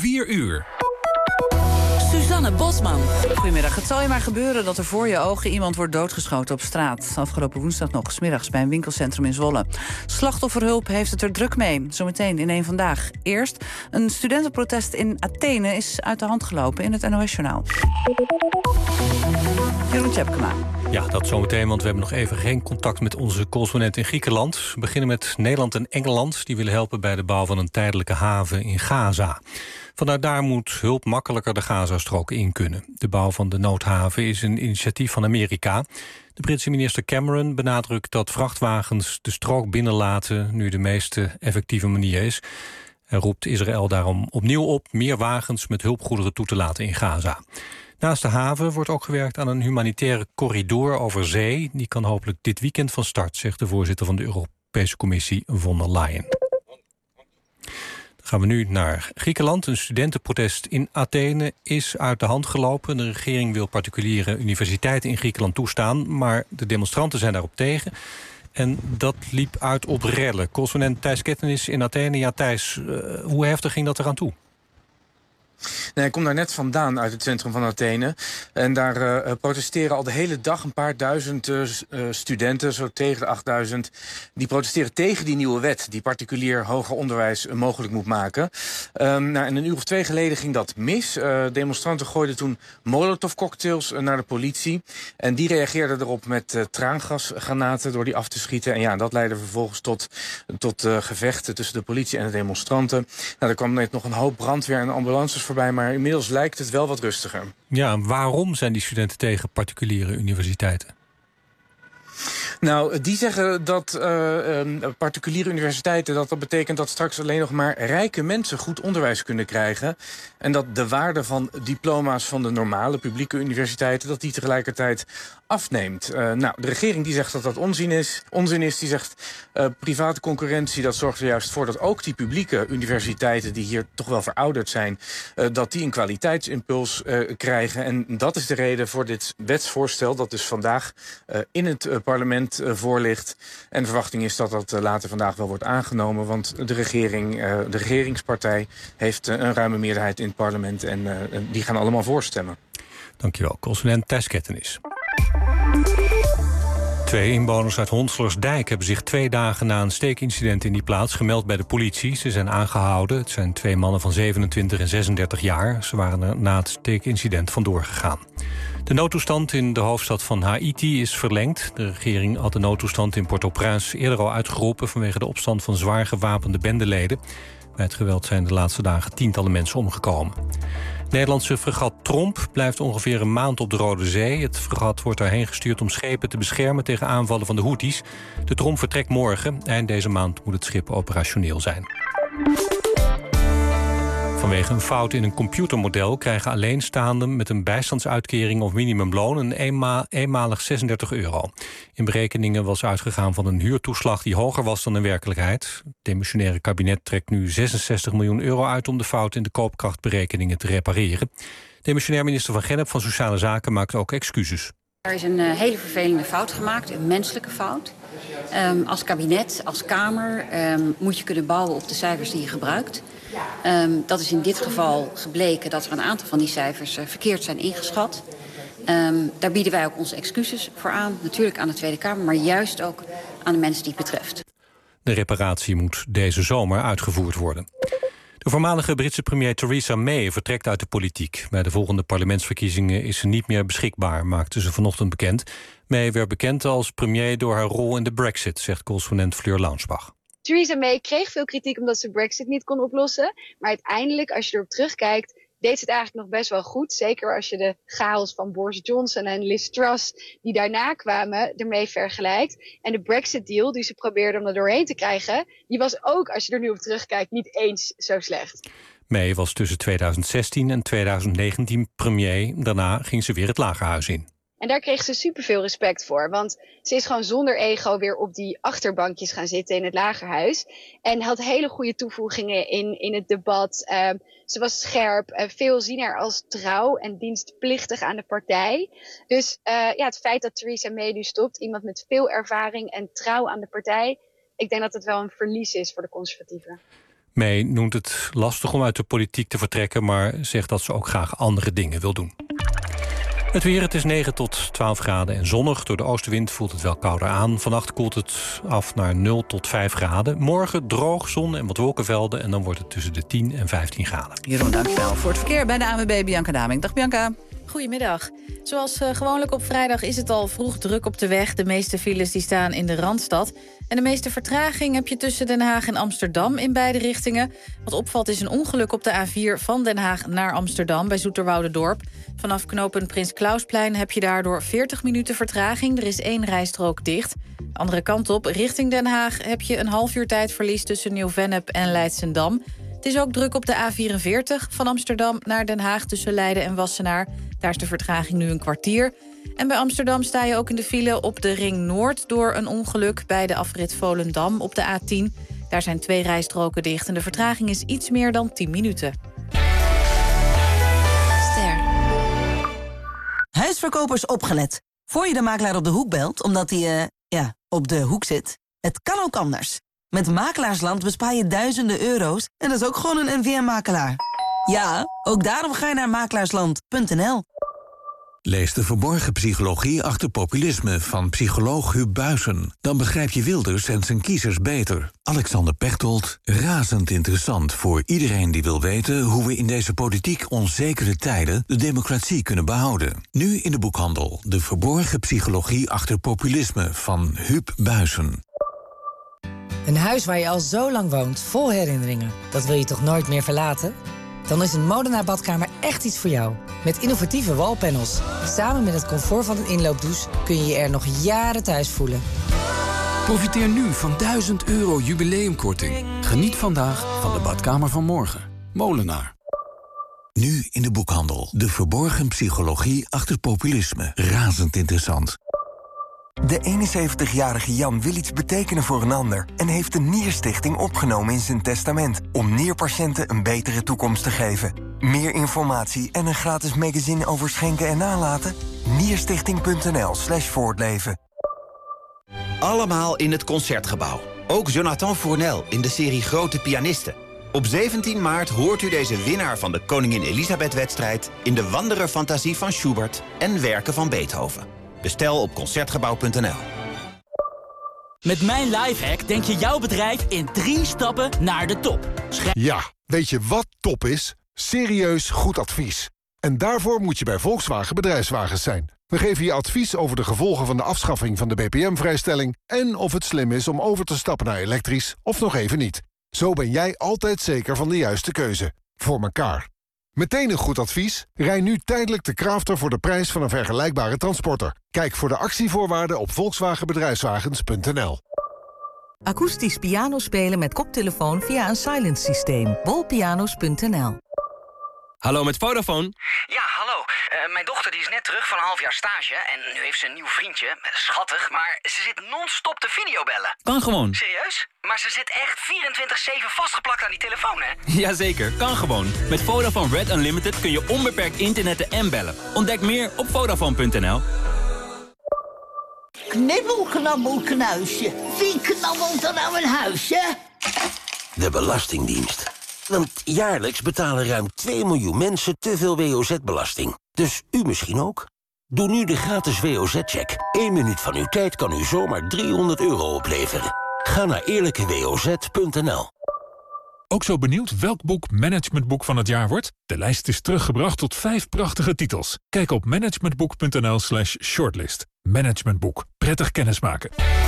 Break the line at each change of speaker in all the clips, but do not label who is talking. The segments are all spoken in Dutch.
4 uur.
Suzanne Bosman. Goedemiddag. Het zal je maar gebeuren dat er voor je ogen iemand wordt doodgeschoten op straat. Afgelopen woensdag nog 's middags bij een winkelcentrum in Zwolle. Slachtofferhulp heeft het er druk mee. Zometeen in één Vandaag. Eerst, een studentenprotest in Athene is uit de hand gelopen in het NOS-journaal. Jeroen Tjepkema.
Ja, dat zometeen, want we hebben nog even geen contact met onze correspondent in Griekenland. We beginnen met Nederland en Engeland. Die willen helpen bij de bouw van een tijdelijke haven in Gaza. Vanuit daar moet hulp makkelijker de Gazastrook in kunnen. De bouw van de noodhaven is een initiatief van Amerika. De Britse minister Cameron benadrukt dat vrachtwagens de strook binnenlaten nu de meest effectieve manier is. Hij roept Israël daarom opnieuw op meer wagens met hulpgoederen toe te laten in Gaza. Naast de haven wordt ook gewerkt aan een humanitaire corridor over zee. Die kan hopelijk dit weekend van start, zegt de voorzitter van de Europese Commissie von der Leyen. Dan gaan we nu naar Griekenland. Een studentenprotest in Athene is uit de hand gelopen. De regering wil particuliere universiteiten in Griekenland toestaan, maar de demonstranten zijn daarop tegen. En dat liep uit op rellen. Correspondent Thijs Kettenis in Athene. Ja, Thijs, hoe heftig ging dat eraan toe?
Nee, ik kom daar net vandaan uit het centrum van Athene. En daar protesteren al de hele dag een paar duizend studenten, zo tegen de 8000. Die protesteren tegen die nieuwe wet die particulier hoger onderwijs mogelijk moet maken. En een uur of 2 geleden ging dat mis. Demonstranten gooiden toen molotovcocktails naar de politie. En die reageerden erop met traangasgranaten door die af te schieten. En ja, dat leidde vervolgens tot gevechten tussen de politie en de demonstranten. Nou, er kwam net nog een hoop brandweer en ambulances voorbij, maar inmiddels lijkt het wel wat rustiger.
Ja, waarom zijn die studenten tegen particuliere universiteiten?
Nou, die zeggen dat particuliere universiteiten, dat betekent dat straks alleen nog maar rijke mensen goed onderwijs kunnen krijgen. En dat de waarde van diploma's van de normale publieke universiteiten, dat die tegelijkertijd afneemt. De regering die zegt dat dat onzin is. Die zegt private concurrentie, dat zorgt er juist voor dat ook die publieke universiteiten, die hier toch wel verouderd zijn, dat die een kwaliteitsimpuls krijgen. En dat is de reden voor dit wetsvoorstel dat dus vandaag in het parlement voor ligt. En de verwachting is dat dat later vandaag wel wordt aangenomen, want de regeringspartij heeft een ruime meerderheid in het parlement en die gaan allemaal voorstemmen.
Dankjewel, correspondent Thijs Kettenis. 2 inwoners uit Honselersdijk hebben zich 2 dagen na een steekincident in die plaats gemeld bij de politie. Ze zijn aangehouden. Het zijn 2 mannen van 27 en 36 jaar. Ze waren er na het steekincident vandoor gegaan. De noodtoestand in de hoofdstad van Haiti is verlengd. De regering had de noodtoestand in Port-au-Prince eerder al uitgeroepen vanwege de opstand van zwaar gewapende bendeleden. Bij het geweld zijn de laatste dagen tientallen mensen omgekomen. Het Nederlandse fregat Tromp blijft ongeveer een maand op de Rode Zee. Het fregat wordt daarheen gestuurd om schepen te beschermen tegen aanvallen van de Houthis. De Tromp vertrekt morgen. Eind deze maand moet het schip operationeel zijn. Vanwege een fout in een computermodel krijgen alleenstaanden met een bijstandsuitkering of minimumloon een eenmalig €36. In berekeningen was uitgegaan van een huurtoeslag die hoger was dan in werkelijkheid. Het demissionaire kabinet trekt nu €66 miljoen uit om de fout in de koopkrachtberekeningen te repareren. Demissionair minister Van Gennep van Sociale Zaken maakt ook excuses.
Er is een hele vervelende fout gemaakt, een menselijke fout. Als kabinet, als Kamer moet je kunnen bouwen op de cijfers die je gebruikt. Dat is in dit geval gebleken dat er een aantal van die cijfers verkeerd zijn ingeschat. Daar bieden wij ook onze excuses voor aan. Natuurlijk aan de Tweede Kamer, maar juist ook aan de mensen die het betreft.
De reparatie moet deze zomer uitgevoerd worden. De voormalige Britse premier Theresa May vertrekt uit de politiek. Bij de volgende parlementsverkiezingen is ze niet meer beschikbaar, maakte ze vanochtend bekend. May werd bekend als premier door haar rol in de Brexit, zegt correspondent Fleur Launsbach.
Theresa May kreeg veel kritiek omdat ze Brexit niet kon oplossen. Maar uiteindelijk, als je erop terugkijkt, deed ze het eigenlijk nog best wel goed. Zeker als je de chaos van Boris Johnson en Liz Truss, die daarna kwamen, ermee vergelijkt. En de Brexit-deal die ze probeerde om er doorheen te krijgen, die was ook, als je er nu op terugkijkt, niet eens zo slecht.
May was tussen 2016 en 2019 premier. Daarna ging ze weer het Lagerhuis in.
En daar kreeg ze superveel respect voor. Want ze is gewoon zonder ego weer op die achterbankjes gaan zitten in het Lagerhuis. En had hele goede toevoegingen in het debat. Ze was scherp. Veel zien haar als trouw en dienstplichtig aan de partij. Dus het feit dat Theresa May nu stopt, iemand met veel ervaring en trouw aan de partij, ik denk dat het wel een verlies is voor de conservatieven.
May noemt het lastig om uit de politiek te vertrekken, maar zegt dat ze ook graag andere dingen wil doen. Het weer, het is 9 tot 12 graden en zonnig. Door de oostenwind voelt het wel kouder aan. Vannacht koelt het af naar 0 tot 5 graden. Morgen droog, zon en wat wolkenvelden. En dan wordt het tussen de 10 en 15 graden.
Jeroen, dankjewel voor het verkeer bij de ANWB, Bianca Daming. Dag Bianca.
Goedemiddag. Zoals gewoonlijk op vrijdag is het al vroeg druk op de weg. De meeste files die staan in de Randstad. En de meeste vertraging heb je tussen Den Haag en Amsterdam in beide richtingen. Wat opvalt is een ongeluk op de A4 van Den Haag naar Amsterdam bij Zoeterwoudendorp. Vanaf knooppunt Prins Klausplein heb je daardoor 40 minuten vertraging. Er is 1 rijstrook dicht. De andere kant op, richting Den Haag, heb je een half uur tijdverlies tussen Nieuw-Vennep en Leidsendam. Het is ook druk op de A44 van Amsterdam naar Den Haag tussen Leiden en Wassenaar. Daar is de vertraging nu een kwartier. En bij Amsterdam sta je ook in de file op de Ring Noord door een ongeluk bij de afrit Volendam op de A10. Daar zijn 2 rijstroken dicht en de vertraging is iets meer dan 10 minuten.
Ster. Huisverkopers opgelet. Voor je de makelaar op de hoek belt, omdat hij, op de hoek zit. Het kan ook anders. Met Makelaarsland bespaar je duizenden euro's en dat is ook gewoon een NVM-makelaar. Ja, ook daarom ga je naar makelaarsland.nl.
Lees de verborgen psychologie achter populisme van psycholoog Huub Buijsen. Dan begrijp je Wilders en zijn kiezers beter. Alexander Pechtold, razend interessant voor iedereen die wil weten hoe we in deze politiek onzekere tijden de democratie kunnen behouden. Nu in de boekhandel. De verborgen psychologie achter populisme van Huub Buijsen.
Een huis waar je al zo lang woont, vol herinneringen. Dat wil je toch nooit meer verlaten? Dan is een Modena badkamer echt iets voor jou. Met innovatieve wallpanels. Samen met het comfort van een inloopdouche kun je je er nog jaren thuis voelen.
Profiteer nu van €1000 jubileumkorting. Geniet vandaag van de badkamer van morgen. Molenaar.
Nu in de boekhandel. De verborgen psychologie achter populisme. Razend interessant.
De 71-jarige Jan wil iets betekenen voor een ander en heeft de Nierstichting opgenomen in zijn testament om nierpatiënten een betere toekomst te geven. Meer informatie en een gratis magazine over schenken en nalaten? Nierstichting.nl/voortleven.
Allemaal in het Concertgebouw. Ook Jonathan Fournel in de serie Grote Pianisten. Op 17 maart hoort u deze winnaar van de Koningin Elisabeth-wedstrijd in de Wanderer-fantasie van Schubert en werken van Beethoven. Bestel op Concertgebouw.nl.
Met mijn lifehack denk je jouw bedrijf in 3 stappen naar de top.
Ja, weet je wat top is? Serieus goed advies. En daarvoor moet je bij Volkswagen Bedrijfswagens zijn. We geven je advies over de gevolgen van de afschaffing van de BPM-vrijstelling... en of het slim is om over te stappen naar elektrisch of nog even niet. Zo ben jij altijd zeker van de juiste keuze. Voor elkaar. Meteen een goed advies? Rij nu tijdelijk de Crafter voor de prijs van een vergelijkbare transporter. Kijk voor de actievoorwaarden op volkswagenbedrijfswagens.nl.
Akoestisch piano spelen met koptelefoon via een silence systeem. bolpianos.nl.
Hallo, met Vodafone.
Ja, hallo. Mijn dochter die is net terug van een half jaar stage en nu heeft ze een nieuw vriendje. Schattig, maar ze zit non-stop te videobellen.
Kan gewoon.
Serieus? Maar ze zit echt 24/7 vastgeplakt aan die telefoon, hè?
Jazeker, kan gewoon. Met Vodafone Red Unlimited kun je onbeperkt internetten en bellen. Ontdek meer op Vodafone.nl.
Knibbel, knabbel, knuisje. Wie knabbelt er nou een huisje?
De Belastingdienst. Want jaarlijks betalen ruim 2 miljoen mensen te veel WOZ-belasting. Dus u misschien ook? Doe nu de gratis WOZ-check. 1 minuut van uw tijd kan u zomaar €300 opleveren. Ga naar eerlijkewoz.nl.
Ook zo benieuwd welk boek managementboek van het jaar wordt? De lijst is teruggebracht tot 5 prachtige titels. Kijk op managementboek.nl/shortlist. Managementboek. Prettig kennismaken.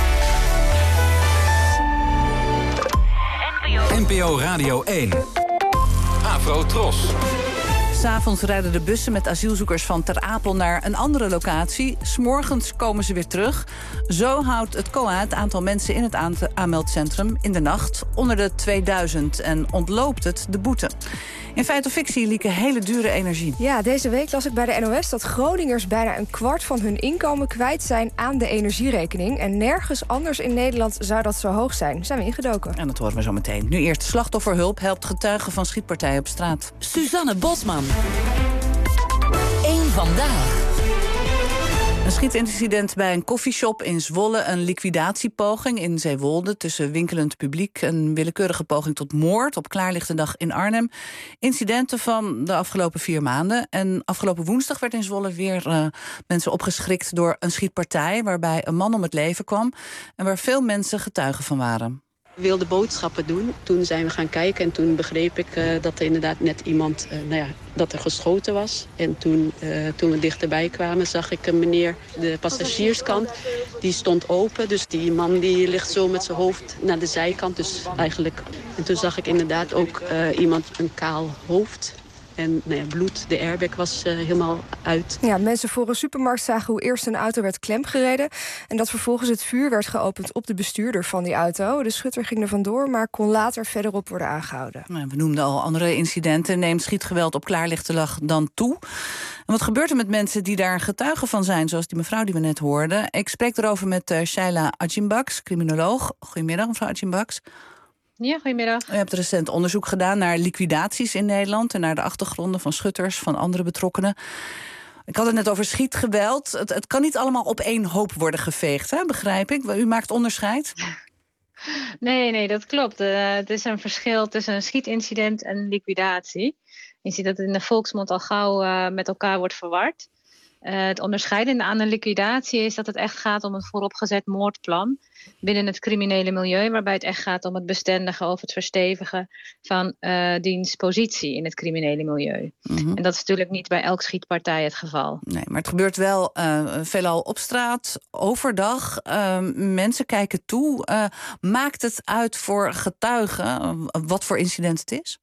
NPO Radio 1. Afro Tros.
'S Avonds rijden de bussen met asielzoekers van Ter Apel naar een andere locatie. 's Morgens komen ze weer terug. Zo houdt het COA het aantal mensen in het aanmeldcentrum in de nacht onder de 2000 en ontloopt het de boete. In Feit of Fictie lieken hele dure energie.
Ja, deze week las ik bij de NOS dat Groningers bijna een kwart van hun inkomen kwijt zijn aan de energierekening. En nergens anders in Nederland zou dat zo hoog zijn. Zijn we ingedoken.
En dat horen we zo meteen. Nu eerst slachtofferhulp helpt getuigen van schietpartijen op straat.
Suzanne Bosman. Eén vandaag.
Een schietincident bij een koffieshop in Zwolle, een liquidatiepoging in Zeewolde tussen winkelend publiek, een willekeurige poging tot moord op klaarlichte dag in Arnhem. Incidenten van de afgelopen 4 maanden. En afgelopen woensdag werd in Zwolle weer mensen opgeschrikt door een schietpartij waarbij een man om het leven kwam en waar veel mensen getuigen van waren.
We wilden boodschappen doen. Toen zijn we gaan kijken en toen begreep ik dat er inderdaad net iemand, dat er geschoten was. En toen we dichterbij kwamen zag ik een meneer, de passagierskant, die stond open. Dus die man die ligt zo met zijn hoofd naar de zijkant. Dus eigenlijk. En toen zag ik inderdaad ook iemand, een kaal hoofd. En bloed, de airbag was helemaal uit.
Ja, mensen voor een supermarkt zagen hoe eerst een auto werd klemgereden en dat vervolgens het vuur werd geopend op de bestuurder van die auto. De schutter ging er vandoor, maar kon later verderop worden aangehouden.
We noemden al andere incidenten. Neemt schietgeweld op klaarlichte dag dan toe? En wat gebeurt er met mensen die daar getuigen van zijn, zoals die mevrouw die we net hoorden? Ik spreek erover met Shaila Ajimbaks, criminoloog. Goedemiddag, mevrouw Ajimbaks.
Ja, goedemiddag.
U hebt recent onderzoek gedaan naar liquidaties in Nederland en naar de achtergronden van schutters, van andere betrokkenen. Ik had het net over schietgeweld. Het kan niet allemaal op één hoop worden geveegd, hè? Begrijp ik. U maakt onderscheid?
Nee, dat klopt. Het is een verschil tussen een schietincident en liquidatie. Je ziet dat het in de volksmond al gauw met elkaar wordt verward. Het onderscheidende aan een liquidatie is dat het echt gaat om een vooropgezet moordplan binnen het criminele milieu, waarbij het echt gaat om het bestendigen of het verstevigen van diens positie in het criminele milieu. En dat is natuurlijk niet bij elk schietpartij het geval.
Nee, maar het gebeurt wel veelal op straat, overdag. Mensen kijken toe. Maakt het uit voor getuigen wat voor incident het is?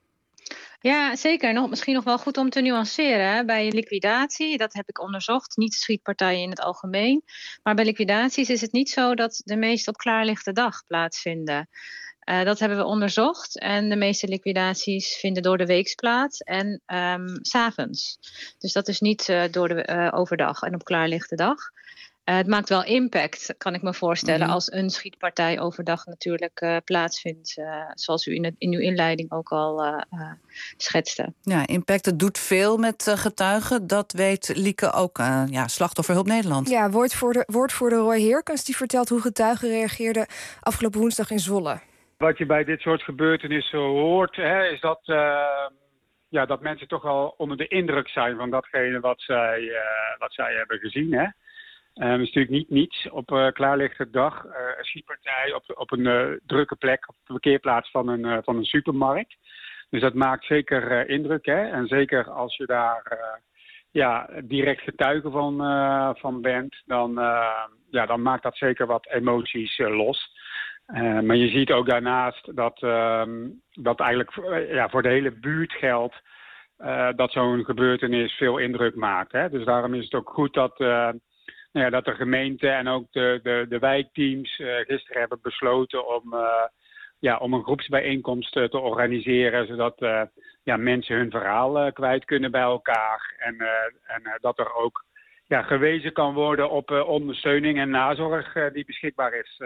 Ja, zeker. Misschien nog wel goed om te nuanceren. Hè. Bij liquidatie, dat heb ik onderzocht, niet schietpartijen in het algemeen. Maar bij liquidaties is het niet zo dat de meeste op klaarlichte dag plaatsvinden. Dat hebben we onderzocht. En de meeste liquidaties vinden door de weeks plaats en 's avonds. Dus dat is niet door de overdag en op klaarlichte dag. Het maakt wel impact, kan ik me voorstellen, als een schietpartij overdag natuurlijk plaatsvindt. Zoals u in uw inleiding ook al schetste.
Ja, impact, het doet veel met getuigen. Dat weet Lieke ook, Slachtofferhulp Nederland.
Ja, woordvoerder Roy Heerkens die vertelt hoe getuigen reageerden afgelopen woensdag in Zwolle.
Wat je bij dit soort gebeurtenissen hoort, is dat, dat mensen toch wel onder de indruk zijn van datgene wat zij hebben gezien. Hè? Het is natuurlijk niet niets op klaarlichte dag. Een schietpartij op een drukke plek, op de parkeerplaats van een supermarkt. Dus dat maakt zeker indruk. Hè? En zeker als je daar direct getuige van bent, dan maakt dat zeker wat emoties los. Maar je ziet ook daarnaast dat eigenlijk voor de hele buurt geldt dat zo'n gebeurtenis veel indruk maakt. Hè? Dus daarom is het ook goed dat de gemeente en ook de wijkteams gisteren hebben besloten om een groepsbijeenkomst te organiseren, zodat mensen hun verhaal kwijt kunnen bij elkaar. En dat er ook gewezen kan worden op ondersteuning en nazorg die beschikbaar is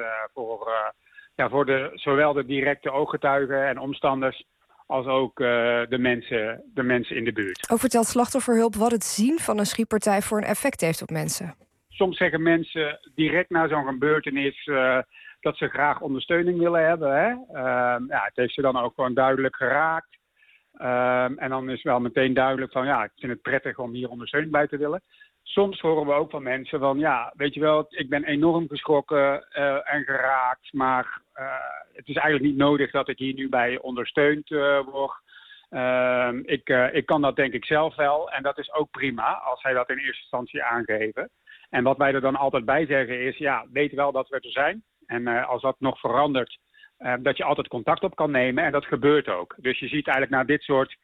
voor zowel de directe ooggetuigen en omstanders als ook de mensen in de buurt.
Ook vertelt Slachtofferhulp wat het zien van een schietpartij voor een effect heeft op mensen.
Soms zeggen mensen direct na zo'n gebeurtenis dat ze graag ondersteuning willen hebben. Hè? Het heeft ze dan ook gewoon duidelijk geraakt. En dan is wel meteen duidelijk van ik vind het prettig om hier ondersteuning bij te willen. Soms horen we ook van mensen van weet je wel, ik ben enorm geschrokken en geraakt. Maar het is eigenlijk niet nodig dat ik hier nu bij ondersteund word. Ik kan dat denk ik zelf wel. En dat is ook prima als zij dat in eerste instantie aangeven. En wat wij er dan altijd bij zeggen is, weet wel dat we er zijn. En als dat nog verandert, dat je altijd contact op kan nemen. En dat gebeurt ook. Dus je ziet eigenlijk na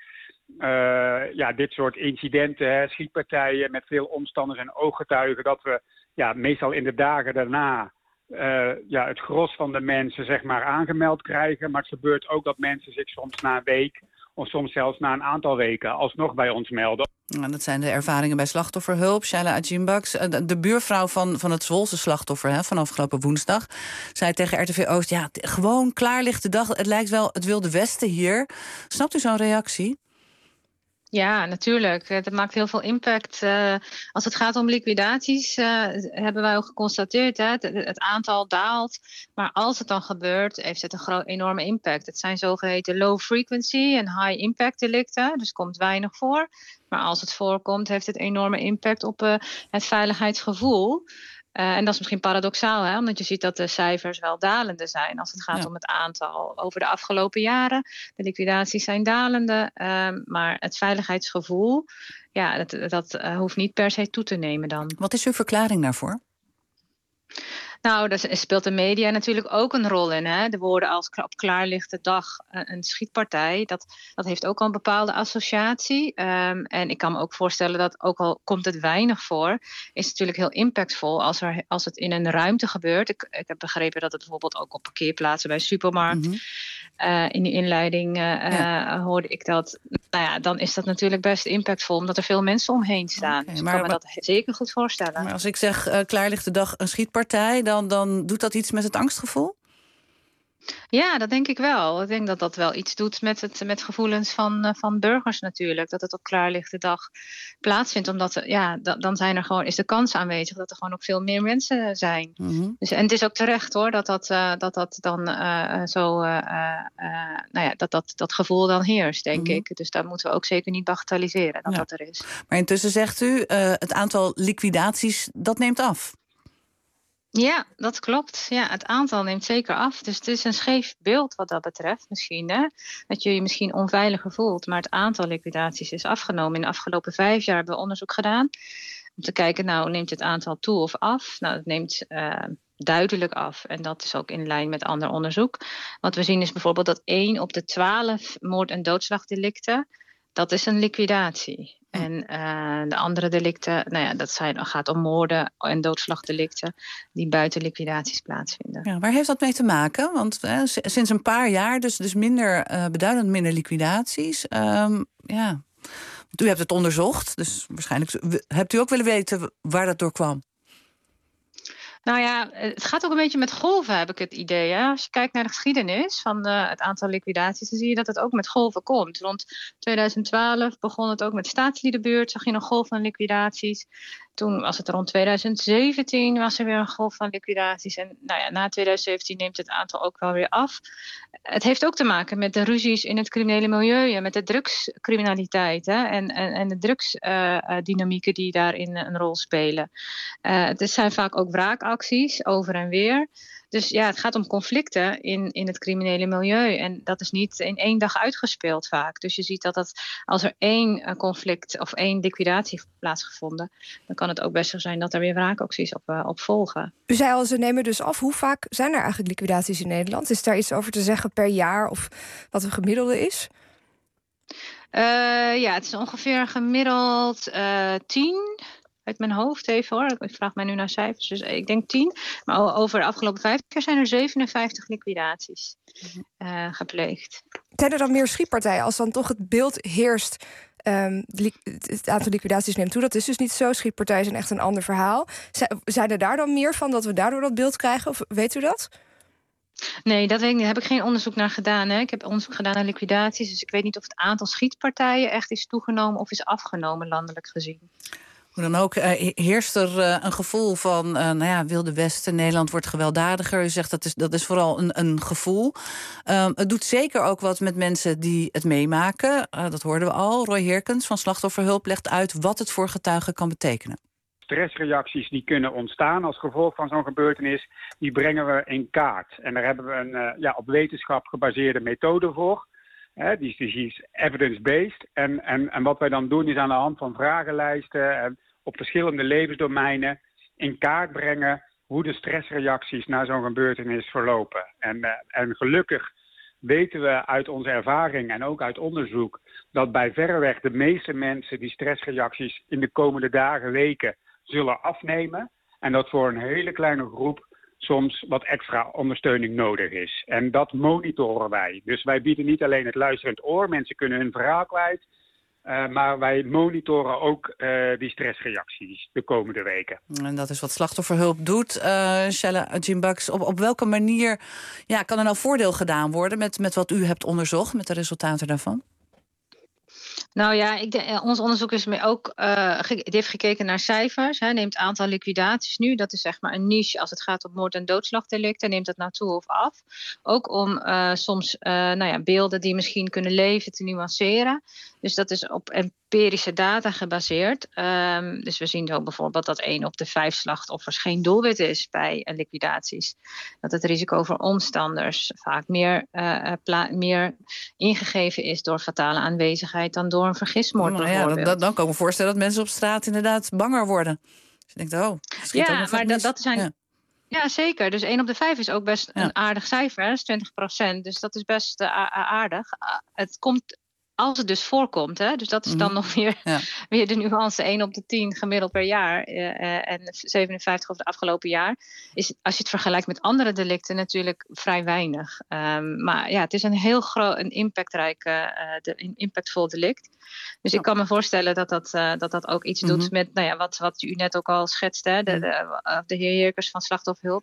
dit soort incidenten, schietpartijen met veel omstanders en ooggetuigen, dat we meestal in de dagen daarna het gros van de mensen zeg maar aangemeld krijgen. Maar het gebeurt ook dat mensen zich soms na een week of soms zelfs na een aantal weken alsnog bij ons melden.
Nou, dat zijn de ervaringen bij Slachtofferhulp. Shaila Ajimbaks, de buurvrouw van het Zwolse slachtoffer van afgelopen woensdag, zei tegen RTV Oost, gewoon klaarlichte dag. Het lijkt wel het Wilde Westen hier. Snapt u zo'n reactie?
Ja, natuurlijk. Dat maakt heel veel impact. Als het gaat om liquidaties, hebben wij ook geconstateerd, hè, het aantal daalt. Maar als het dan gebeurt, heeft het een enorme impact. Het zijn zogeheten low frequency en high impact delicten. Dus komt weinig voor. Maar als het voorkomt, heeft het enorme impact op het veiligheidsgevoel. En dat is misschien paradoxaal, hè? Omdat je ziet dat de cijfers wel dalende zijn als het gaat om het aantal over de afgelopen jaren. De liquidaties zijn dalende, maar het veiligheidsgevoel, ja, dat hoeft niet per se toe te nemen dan.
Wat is uw verklaring daarvoor?
Nou, daar speelt de media natuurlijk ook een rol in. Hè? De woorden als op klaarlichte dag een schietpartij, dat heeft ook al een bepaalde associatie. En ik kan me ook voorstellen dat, ook al komt het weinig voor, is het natuurlijk heel impactvol als het in een ruimte gebeurt. Ik heb begrepen dat het bijvoorbeeld ook op parkeerplaatsen bij supermarkten. In die inleiding hoorde ik dat. Nou ja, dan is dat natuurlijk best impactvol, omdat er veel mensen omheen staan. Dus ik kan me dat zeker goed voorstellen.
Maar als ik zeg klaarlichte dag een schietpartij, dan doet dat iets met het angstgevoel?
Ja, dat denk ik wel. Ik denk dat dat wel iets doet met gevoelens van burgers natuurlijk. Dat het op klaarlichte dag plaatsvindt. Omdat dan zijn er gewoon, is de kans aanwezig dat er gewoon ook veel meer mensen zijn. Dus, en het is ook terecht hoor, dat dan dat gevoel dan heerst, denk ik. Dus daar moeten we ook zeker niet bagatelliseren dat er is.
Maar intussen zegt u, het aantal liquidaties, dat neemt af.
Ja, dat klopt. Ja, het aantal neemt zeker af. Dus het is een scheef beeld wat dat betreft misschien. Hè? Dat je je misschien onveiliger voelt. Maar het aantal liquidaties is afgenomen. In de afgelopen 5 jaar hebben we onderzoek gedaan. Om te kijken, nou, neemt het aantal toe of af? Nou, het neemt duidelijk af. En dat is ook in lijn met ander onderzoek. Wat we zien is bijvoorbeeld dat 1 op de 12 moord- en doodslagdelicten, dat is een liquidatie. En de andere delicten, dat gaat om moorden en doodslagdelicten die buiten liquidaties plaatsvinden.
Ja, waar heeft dat mee te maken? Want sinds een paar jaar dus minder, beduidend minder liquidaties. Want u hebt het onderzocht, dus waarschijnlijk hebt u ook willen weten waar dat door kwam.
Nou ja, het gaat ook een beetje met golven, heb ik het idee. Hè? Als je kijkt naar de geschiedenis van het aantal liquidaties, dan zie je dat het ook met golven komt. Rond 2012 begon het ook met staatsliedenbuurt, zag je een golf van liquidaties. Toen was het rond 2017, was er weer een golf van liquidaties. En na 2017 neemt het aantal ook wel weer af. Het heeft ook te maken met de ruzies in het criminele milieu en met de drugscriminaliteit en de drugsdynamieken die daarin een rol spelen. Het zijn vaak ook wraakacties over en weer. Dus ja, het gaat om conflicten in het criminele milieu. En dat is niet in 1 dag uitgespeeld vaak. Dus je ziet dat als er 1 conflict of 1 liquidatie plaatsgevonden, dan kan het ook best zo zijn dat er weer wraakacties op volgen.
U zei al, ze nemen dus af. Hoe vaak zijn er eigenlijk liquidaties in Nederland? Is daar iets over te zeggen per jaar of wat een gemiddelde is?
Het is ongeveer gemiddeld 10... uit mijn hoofd even hoor. Ik vraag mij nu naar cijfers. Dus ik denk 10. Maar over de afgelopen 5 jaar zijn er 57 liquidaties gepleegd.
Zijn er dan meer schietpartijen als dan toch het beeld heerst? Het aantal liquidaties neemt toe. Dat is dus niet zo. Schietpartijen zijn echt een ander verhaal. Zijn er daar dan meer van dat we daardoor dat beeld krijgen? Of weet u dat?
Nee, dat weet ik niet. Daar heb ik geen onderzoek naar gedaan. Hè. Ik heb onderzoek gedaan naar liquidaties. Dus ik weet niet of het aantal schietpartijen echt is toegenomen of is afgenomen landelijk gezien.
Hoe dan ook, heerst er een gevoel van Wilde Westen, Nederland wordt gewelddadiger. U zegt dat is vooral een gevoel. Het doet zeker ook wat met mensen die het meemaken. Dat hoorden we al. Roy Heerkens van Slachtofferhulp legt uit wat het voor getuigen kan betekenen.
Stressreacties die kunnen ontstaan als gevolg van zo'n gebeurtenis, die brengen we in kaart. En daar hebben we een op wetenschap gebaseerde methode voor. Die is evidence-based. En wat wij dan doen is aan de hand van vragenlijsten en op verschillende levensdomeinen in kaart brengen hoe de stressreacties na zo'n gebeurtenis verlopen. En gelukkig weten we uit onze ervaring en ook uit onderzoek dat bij verreweg de meeste mensen die stressreacties in de komende dagen, weken zullen afnemen. En dat voor een hele kleine groep soms wat extra ondersteuning nodig is. En dat monitoren wij. Dus wij bieden niet alleen het luisterend oor. Mensen kunnen hun verhaal kwijt. Maar wij monitoren ook die stressreacties de komende weken.
En dat is wat Slachtofferhulp doet. Shella Jimbaks, op welke manier kan er nou voordeel gedaan worden met wat u hebt onderzocht, met de resultaten daarvan?
Nou ja, ons onderzoek is ook die heeft gekeken naar cijfers. Neemt aantal liquidaties nu. Dat is zeg maar een niche als het gaat om moord- en doodslagdelicten. Neemt dat nou toe of af? Ook om soms beelden die misschien kunnen leven te nuanceren. Dus dat is op empirische data gebaseerd. Dus we zien ook bijvoorbeeld dat 1 op de 5 slachtoffers geen doelwit is bij liquidaties. Dat het risico voor omstanders vaak meer ingegeven is door fatale aanwezigheid dan door een vergismoord bijvoorbeeld.
Dan kan ik me voorstellen dat mensen op straat inderdaad banger worden. Dus je denkt,
dat zijn... Ja, zeker. Dus 1 op de 5 is ook best een aardig cijfer. Dat is 20%. Dus dat is best aardig. Het komt... Als het dus voorkomt, dus dat is dan nog weer de nuance. 1 op de 10 gemiddeld per jaar en 57 over het afgelopen jaar. Is, als je het vergelijkt met andere delicten, natuurlijk vrij weinig. Maar ja, het is een heel een impactvol delict. Dus ik kan me voorstellen dat ook iets doet met wat u net ook al schetst. De heerkers van slachtofferhulp.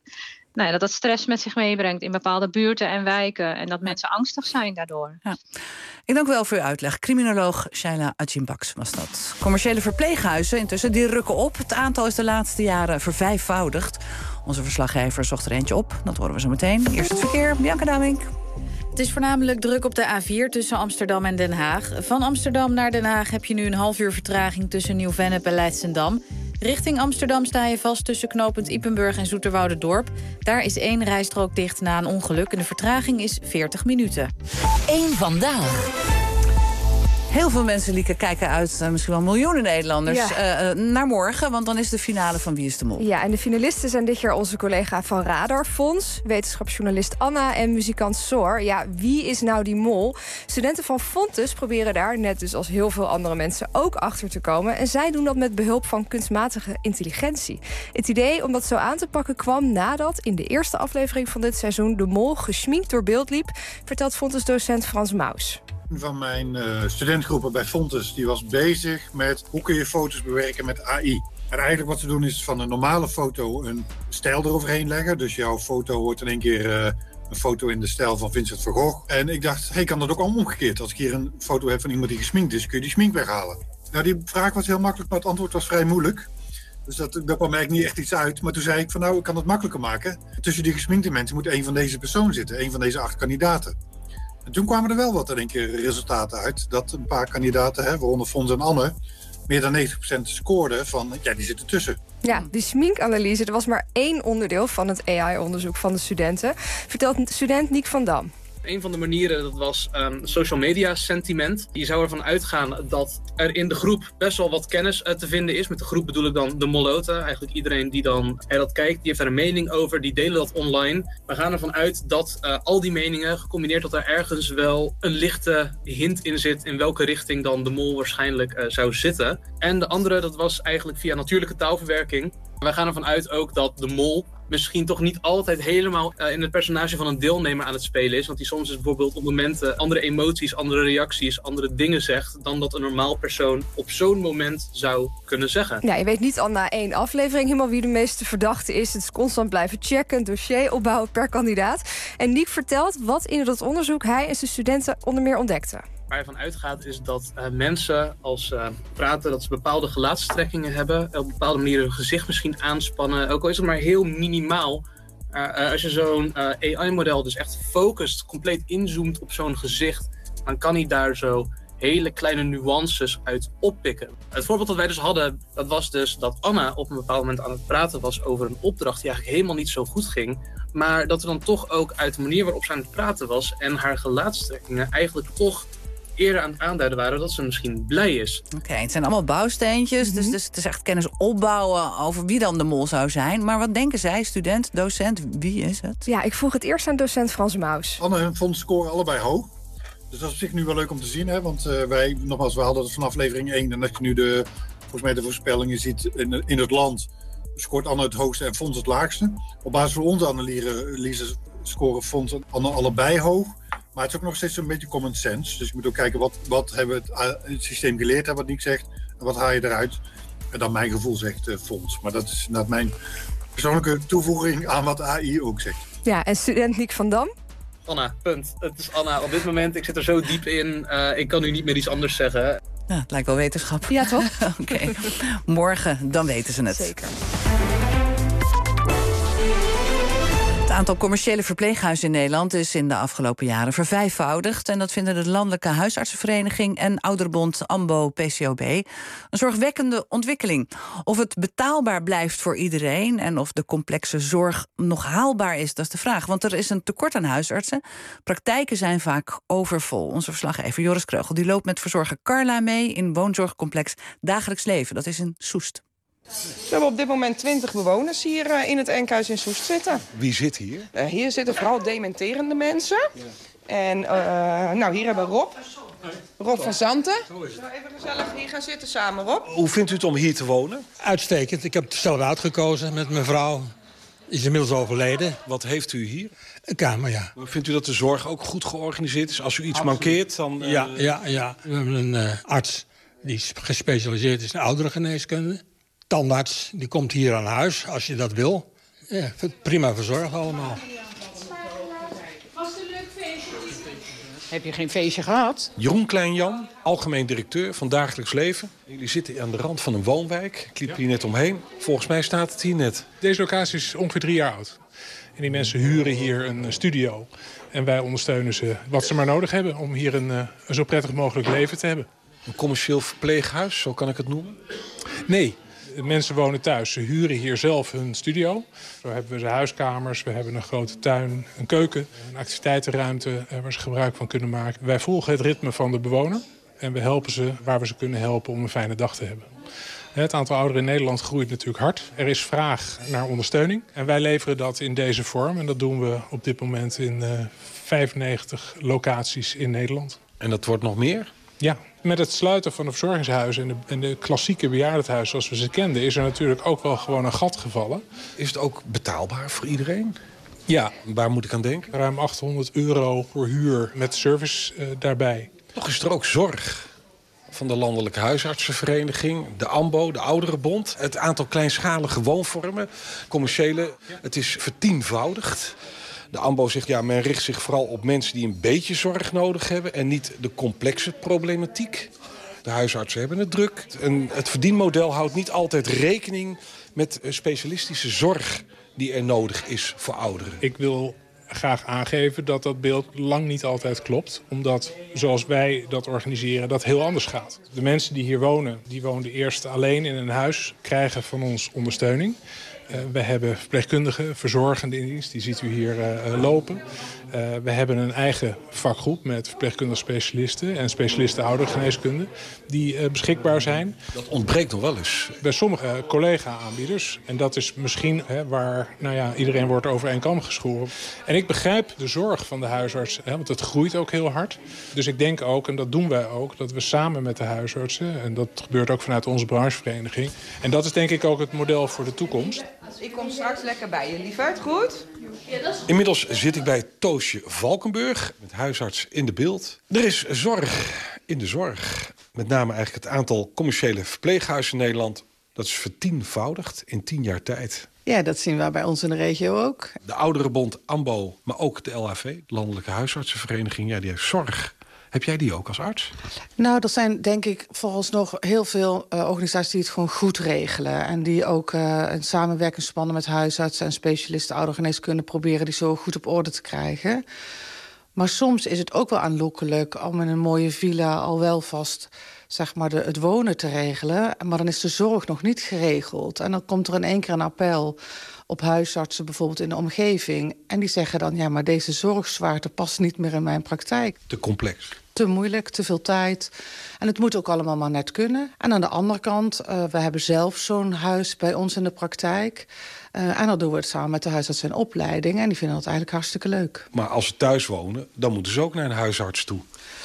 Dat stress met zich meebrengt in bepaalde buurten en wijken. En dat mensen angstig zijn daardoor.
Ja. Ik dank u wel voor uw uitleg. Criminoloog Shaila Ajimbaks was dat. Commerciële verpleeghuizen intussen, die rukken op. Het aantal is de laatste jaren vervijfvoudigd. Onze verslaggever zocht er eentje op. Dat horen we zo meteen. Eerst het verkeer. Bianca Damink.
Het is voornamelijk druk op de A4 tussen Amsterdam en Den Haag. Van Amsterdam naar Den Haag heb je nu een half uur vertraging tussen Nieuw-Vennep en Leidschendam. Richting Amsterdam sta je vast tussen knooppunt Ypenburg en Zoeterwoude-Dorp. Daar is 1 rijstrook dicht na een ongeluk en de vertraging is 40 minuten.
1 vandaag.
Heel veel mensen kijken uit, misschien wel miljoenen Nederlanders, naar morgen. Want dan is de finale van Wie is de Mol.
Ja, en de finalisten zijn dit jaar onze collega van Radarfonds, wetenschapsjournalist Anna en muzikant Soor. Ja, wie is nou die mol? Studenten van Fontes proberen daar, net dus als heel veel andere mensen, ook achter te komen. En zij doen dat met behulp van kunstmatige intelligentie. Het idee om dat zo aan te pakken kwam nadat in de eerste aflevering van dit seizoen de mol geschminkt door beeld liep, vertelt Fontes-docent Frans Maus.
Van mijn studentgroepen bij Fontes die was bezig met hoe kun je foto's bewerken met AI. En eigenlijk wat ze doen is van een normale foto een stijl eroverheen leggen. Dus jouw foto wordt in één keer een foto in de stijl van Vincent van Gogh. En ik dacht, kan dat ook allemaal omgekeerd? Als ik hier een foto heb van iemand die gesminkt is, kun je die smink weghalen. Nou, die vraag was heel makkelijk, maar het antwoord was vrij moeilijk. Dus dat kwam eigenlijk niet echt iets uit. Maar toen zei ik van ik kan het makkelijker maken. Tussen die gesminkte mensen moet een van deze personen zitten. Een van deze 8 kandidaten. En toen kwamen er wel wat in één keer resultaten uit. Dat een paar kandidaten, waaronder Fons en Anne, meer dan 90% scoorden van, die zitten tussen.
Ja, die sminkanalyse, dat was maar 1 onderdeel van het AI-onderzoek van de studenten, vertelt student Niek van Dam.
Een van de manieren, dat was social media sentiment. Je zou ervan uitgaan dat er in de groep best wel wat kennis te vinden is. Met de groep bedoel ik dan de moloten. Eigenlijk iedereen die dan dat kijkt, die heeft daar een mening over. Die delen dat online. We gaan ervan uit dat al die meningen, gecombineerd dat er ergens wel een lichte hint in zit in welke richting dan de mol waarschijnlijk zou zitten. En de andere, dat was eigenlijk via natuurlijke taalverwerking. Wij gaan ervan uit ook dat de mol misschien toch niet altijd helemaal in het personage van een deelnemer aan het spelen is. Want die soms is bijvoorbeeld op momenten andere emoties, andere reacties, andere dingen zegt dan dat een normaal persoon op zo'n moment zou kunnen zeggen.
Ja, je weet niet al na 1 aflevering helemaal wie de meeste verdachte is. Het is constant blijven checken, een dossier opbouwen per kandidaat. En Niek vertelt wat in dat onderzoek hij en zijn studenten onder meer ontdekten.
Waar je van uitgaat is dat mensen als ze praten, dat ze bepaalde gelaatstrekkingen hebben. Op bepaalde manieren hun gezicht misschien aanspannen. Ook al is het maar heel minimaal. Als je zo'n AI-model dus echt focust, compleet inzoomt op zo'n gezicht, dan kan hij daar zo hele kleine nuances uit oppikken. Het voorbeeld dat wij dus hadden, dat was dus dat Anna op een bepaald moment aan het praten was over een opdracht die eigenlijk helemaal niet zo goed ging. Maar dat er dan toch ook uit de manier waarop ze aan het praten was en haar gelaatstrekkingen eigenlijk toch eerder aan het aanduiden waren dat ze misschien blij is.
Oké, het zijn allemaal bouwsteentjes, dus het is echt kennis opbouwen over wie dan de mol zou zijn. Maar wat denken zij, student, docent, wie is het?
Ja, ik vroeg het eerst aan docent Frans Maus.
Anne en Fons scoren allebei hoog. Dus dat is op zich nu wel leuk om te zien, want wij, nogmaals, we hadden het van aflevering 1. En dat je nu volgens mij de voorspellingen ziet in het land, scoort Anne het hoogste en Fons het laagste. Op basis van onze analyse scoren Fons en Anne allebei hoog. Maar het is ook nog steeds een beetje common sense. Dus je moet ook kijken wat hebben we het systeem geleerd, wat Niek zegt. En wat haal je eruit? En dan mijn gevoel zegt Fons. Maar dat is inderdaad mijn persoonlijke toevoeging aan wat AI ook zegt.
Ja, en student Niek van Dam?
Anna, punt. Het is Anna. Op dit moment, ik zit er zo diep in. Ik kan nu niet meer iets anders zeggen.
Ja, het lijkt wel wetenschap.
Ja, toch?
Oké. Morgen, dan weten ze het.
Zeker.
Het aantal commerciële verpleeghuizen in Nederland is in de afgelopen jaren vervijfvoudigd. En dat vinden de Landelijke Huisartsenvereniging en Ouderenbond AMBO-PCOB een zorgwekkende ontwikkeling. Of het betaalbaar blijft voor iedereen en of de complexe zorg nog haalbaar is, dat is de vraag. Want er is een tekort aan huisartsen. Praktijken zijn vaak overvol. Onze verslaggever Joris Kreugel die loopt met verzorger Carla mee in woonzorgcomplex Dagelijks Leven. Dat is in Soest.
We hebben op dit moment 20 bewoners hier in het Enkhuis in Soest zitten.
Wie zit hier?
Hier zitten vooral dementerende mensen. Ja. En hier hebben we Rob van Zanten. Zullen we even gezellig hier gaan zitten samen, Rob?
Hoe vindt u het om hier te wonen?
Uitstekend. Ik heb het zelf uitgekozen met mijn vrouw. Is inmiddels overleden.
Wat heeft u hier?
Een kamer, ja.
Vindt u dat de zorg ook goed georganiseerd is? Als u iets mankeert, dan...
Ja. We hebben een arts die gespecialiseerd is in ouderengeneeskunde. Tandarts, die komt hier aan huis als je dat wil. Ja, prima verzorgd allemaal.
Was het een leuk feestje? Heb je geen feestje gehad?
Jeroen Klein-Jan, algemeen directeur van Dagelijks Leven. Jullie zitten aan de rand van een woonwijk. Ik liep hier net omheen. Volgens mij staat het hier net.
Deze locatie is ongeveer 3 jaar oud. En die mensen huren hier een studio. En wij ondersteunen ze wat ze maar nodig hebben om hier een zo prettig mogelijk leven te hebben.
Een commercieel verpleeghuis, zo kan ik het noemen?
Nee. Mensen wonen thuis. Ze huren hier zelf hun studio. Zo hebben we de huiskamers, we hebben een grote tuin, een keuken, een activiteitenruimte waar ze gebruik van kunnen maken. Wij volgen het ritme van de bewoner en we helpen ze waar we ze kunnen helpen om een fijne dag te hebben. Het aantal ouderen in Nederland groeit natuurlijk hard. Er is vraag naar ondersteuning en wij leveren dat in deze vorm. En dat doen we op dit moment in 95 locaties in Nederland.
En dat wordt nog meer?
Ja, met het sluiten van de verzorgingshuizen en de klassieke bejaardenhuizen zoals we ze kenden, is er natuurlijk ook wel gewoon een gat gevallen.
Is het ook betaalbaar voor iedereen?
Ja.
Waar moet ik aan denken?
Ruim €800 voor huur met service daarbij.
Toch is er ook zorg van de Landelijke Huisartsenvereniging, de AMBO, de Ouderenbond. Het aantal kleinschalige woonvormen, commerciële, het is vertienvoudigd. De AMBO zegt, ja, men richt zich vooral op mensen die een beetje zorg nodig hebben en niet de complexe problematiek. De huisartsen hebben het druk. En het verdienmodel houdt niet altijd rekening met specialistische zorg die er nodig is voor ouderen.
Ik wil graag aangeven dat dat beeld lang niet altijd klopt. Omdat, zoals wij dat organiseren, dat heel anders gaat. De mensen die hier wonen, die woonden eerst alleen in een huis, krijgen van ons ondersteuning. We hebben verpleegkundigen, verzorgenden in dienst, die ziet u hier lopen. We hebben een eigen vakgroep met verpleegkundige specialisten en specialisten ouderengeneeskunde die beschikbaar zijn.
Dat ontbreekt nog wel eens.
Bij sommige collega-aanbieders. En dat is misschien waar iedereen wordt over één kam geschoren. En ik begrijp de zorg van de huisarts, want het groeit ook heel hard. Dus ik denk ook, en dat doen wij ook, dat we samen met de huisartsen, en dat gebeurt ook vanuit onze branchevereniging. En dat is denk ik ook het model voor de toekomst.
Ik kom straks lekker bij je, lieverd. Goed?
Inmiddels zit ik bij Toosje Valkenburg, met huisarts in de beeld. Er is zorg in de zorg. Met name eigenlijk het aantal commerciële verpleeghuizen in Nederland. Dat is vertienvoudigd in 10 jaar tijd.
Ja, dat zien we bij ons in de regio ook.
De Ouderenbond AMBO, maar ook de LHV, de Landelijke Huisartsenvereniging, ja, die heeft zorg. Heb jij die ook als arts?
Nou, er zijn denk ik vooralsnog heel veel organisaties die het gewoon goed regelen. En die ook een samenwerkingsspannen met huisartsen en specialisten oudergeneeskunde proberen die zo goed op orde te krijgen. Maar soms is het ook wel aanlokkelijk om in een mooie villa al wel vast zeg maar het wonen te regelen. Maar dan is de zorg nog niet geregeld. En dan komt er in één keer een appel op huisartsen bijvoorbeeld in de omgeving. En die zeggen dan, ja, maar deze zorgzwaarte past niet meer in mijn praktijk.
Te complex.
Te moeilijk, te veel tijd. En het moet ook allemaal maar net kunnen. En aan de andere kant, we hebben zelf zo'n huis bij ons in de praktijk. En dan doen we het samen met de huisarts en opleiding. En die vinden dat eigenlijk hartstikke leuk.
Maar als ze thuis wonen, dan moeten ze ook naar een huisarts toe.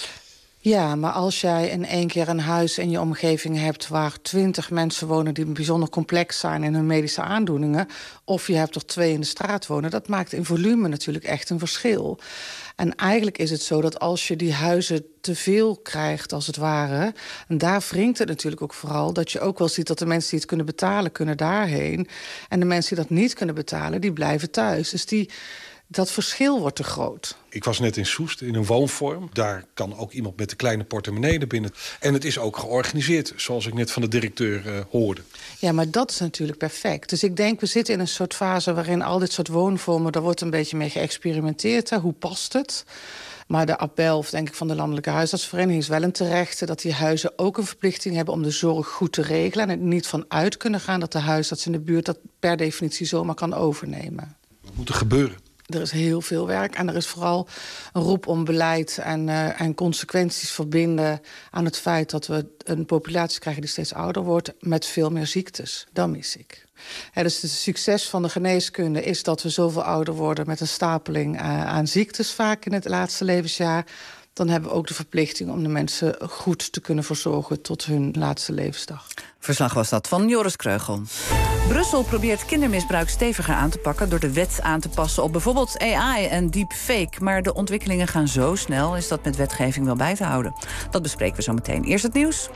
Ja, maar als jij in één keer een huis in je omgeving hebt waar 20 mensen wonen die bijzonder complex zijn in hun medische aandoeningen, of je hebt er 2 in de straat wonen, dat maakt in volume natuurlijk echt een verschil. En eigenlijk is het zo dat als je die huizen te veel krijgt, als het ware, en daar wringt het natuurlijk ook vooral, dat je ook wel ziet dat de mensen die het kunnen betalen, kunnen daarheen. En de mensen die dat niet kunnen betalen, die blijven thuis. Dus Dat verschil wordt te groot.
Ik was net in Soest, in een woonvorm. Daar kan ook iemand met een kleine portemonnee naar binnen. En het is ook georganiseerd, zoals ik net van de directeur hoorde.
Ja, maar dat is natuurlijk perfect. Dus ik denk, we zitten in een soort fase waarin al dit soort woonvormen, daar wordt een beetje mee geëxperimenteerd. Hoe past het? Maar de appel, denk ik, van de Landelijke Huisartsenvereniging is wel een terechte dat die huizen ook een verplichting hebben om de zorg goed te regelen. En er niet vanuit kunnen gaan dat de huisarts in de buurt dat per definitie zomaar kan overnemen.
Wat moet er gebeuren?
Er is heel veel werk en er is vooral een roep om beleid en consequenties verbinden aan het feit dat we een populatie krijgen die steeds ouder wordt met veel meer ziektes. Dat mis ik. Dus het succes van de geneeskunde is dat we zoveel ouder worden met een stapeling aan ziektes vaak in het laatste levensjaar. Dan hebben we ook de verplichting om de mensen goed te kunnen verzorgen tot hun laatste levensdag.
Verslag was dat van Joris Kreugel. Brussel probeert kindermisbruik steviger aan te pakken door de wet aan te passen op bijvoorbeeld AI en deepfake. Maar de ontwikkelingen gaan zo snel, is dat met wetgeving wel bij te houden. Dat bespreken we zo meteen. Eerst het nieuws.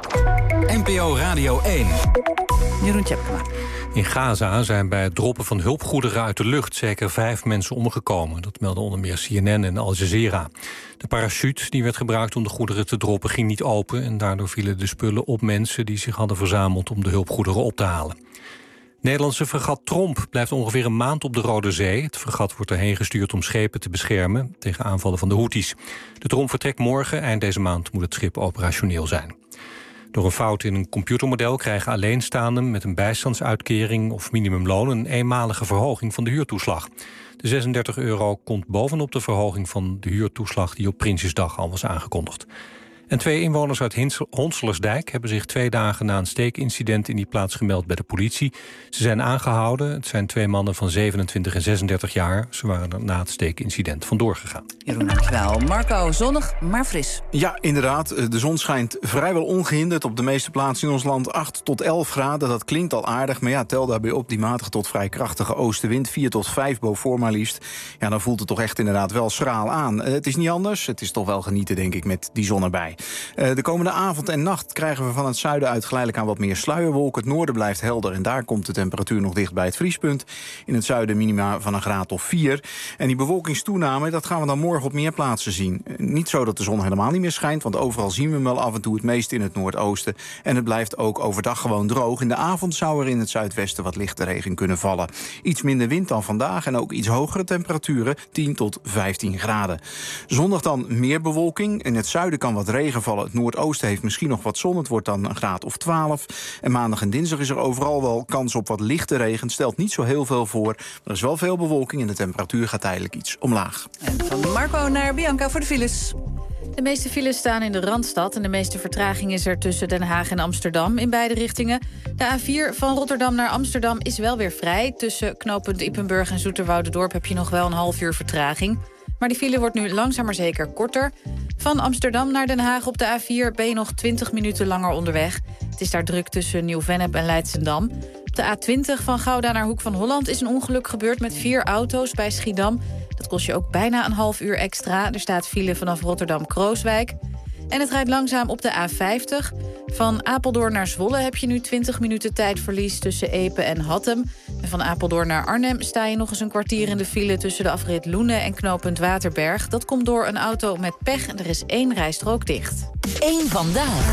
NPO Radio 1.
Jeroen Tjepkema.
In Gaza zijn bij het droppen van hulpgoederen uit de lucht zeker 5 mensen omgekomen. Dat melden onder meer CNN en Al Jazeera. De parachute die werd gebruikt om de goederen te droppen ging niet open en daardoor vielen de spullen op mensen die zich hadden verzameld om de hulpgoederen op te halen. Nederlandse fregat Tromp blijft ongeveer een maand op de Rode Zee. Het fregat wordt erheen gestuurd om schepen te beschermen tegen aanvallen van de Houthis. De Tromp vertrekt morgen. Eind deze maand moet het schip operationeel zijn. Door een fout in een computermodel krijgen alleenstaanden met een bijstandsuitkering of minimumloon een eenmalige verhoging van de huurtoeslag. De €36 komt bovenop de verhoging van de huurtoeslag die op Prinsjesdag al was aangekondigd. En 2 inwoners uit Honselersdijk hebben zich 2 dagen na een steekincident in die plaats gemeld bij de politie. Ze zijn aangehouden. Het zijn 2 mannen van 27 en 36 jaar. Ze waren er na het steekincident vandoor gegaan.
Jeroen, dankjewel. Marco, zonnig, maar fris.
Ja, inderdaad. De zon schijnt vrijwel ongehinderd op de meeste plaatsen in ons land. 8 tot 11 graden, dat klinkt al aardig. Maar ja, tel daarbij op die matige tot vrij krachtige oostenwind. 4 tot 5 boven maar liefst. Ja, dan voelt het toch echt inderdaad wel schraal aan. Het is niet anders. Het is toch wel genieten, denk ik, met die zon erbij. De komende avond en nacht krijgen we van het zuiden uit geleidelijk aan wat meer sluierwolken. Het noorden blijft helder en daar komt de temperatuur nog dicht bij het vriespunt. In het zuiden minima van een graad of 4. En die bewolkingstoename, dat gaan we dan morgen op meer plaatsen zien. Niet zo dat de zon helemaal niet meer schijnt, want overal zien we hem wel af en toe, het meest in het noordoosten. En het blijft ook overdag gewoon droog. In de avond zou er in het zuidwesten wat lichte regen kunnen vallen. Iets minder wind dan vandaag en ook iets hogere temperaturen, 10 tot 15 graden. Zondag dan meer bewolking. In het zuiden kan wat regen vallen. Het noordoosten heeft misschien nog wat zon. Het wordt dan een graad of 12. En maandag en dinsdag is er overal wel kans op wat lichte regen. Het stelt niet zo heel veel voor. Er is wel veel bewolking en de temperatuur gaat tijdelijk iets omlaag.
En van Marco naar Bianca voor de files.
De meeste files staan in de Randstad en de meeste vertraging is er tussen Den Haag en Amsterdam in beide richtingen. De A4 van Rotterdam naar Amsterdam is wel weer vrij. Tussen knooppunt Ippenburg en Zoeterwoudendorp heb je nog wel een half uur vertraging. Maar die file wordt nu langzaam maar zeker korter. Van Amsterdam naar Den Haag op de A4 ben je nog 20 minuten langer onderweg. Het is daar druk tussen Nieuw-Vennep en Leidschendam. Op de A20 van Gouda naar Hoek van Holland is een ongeluk gebeurd met 4 auto's bij Schiedam. Dat kost je ook bijna een half uur extra. Er staat file vanaf Rotterdam-Krooswijk. En het rijdt langzaam op de A50. Van Apeldoorn naar Zwolle heb je nu 20 minuten tijdverlies tussen Epe en Hattem. En van Apeldoorn naar Arnhem sta je nog eens een kwartier in de file tussen de afrit Loenen en knooppunt Waterberg. Dat komt door een auto met pech en er is 1 rijstrook dicht.
1 vandaag.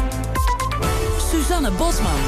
Suzanne Bosman.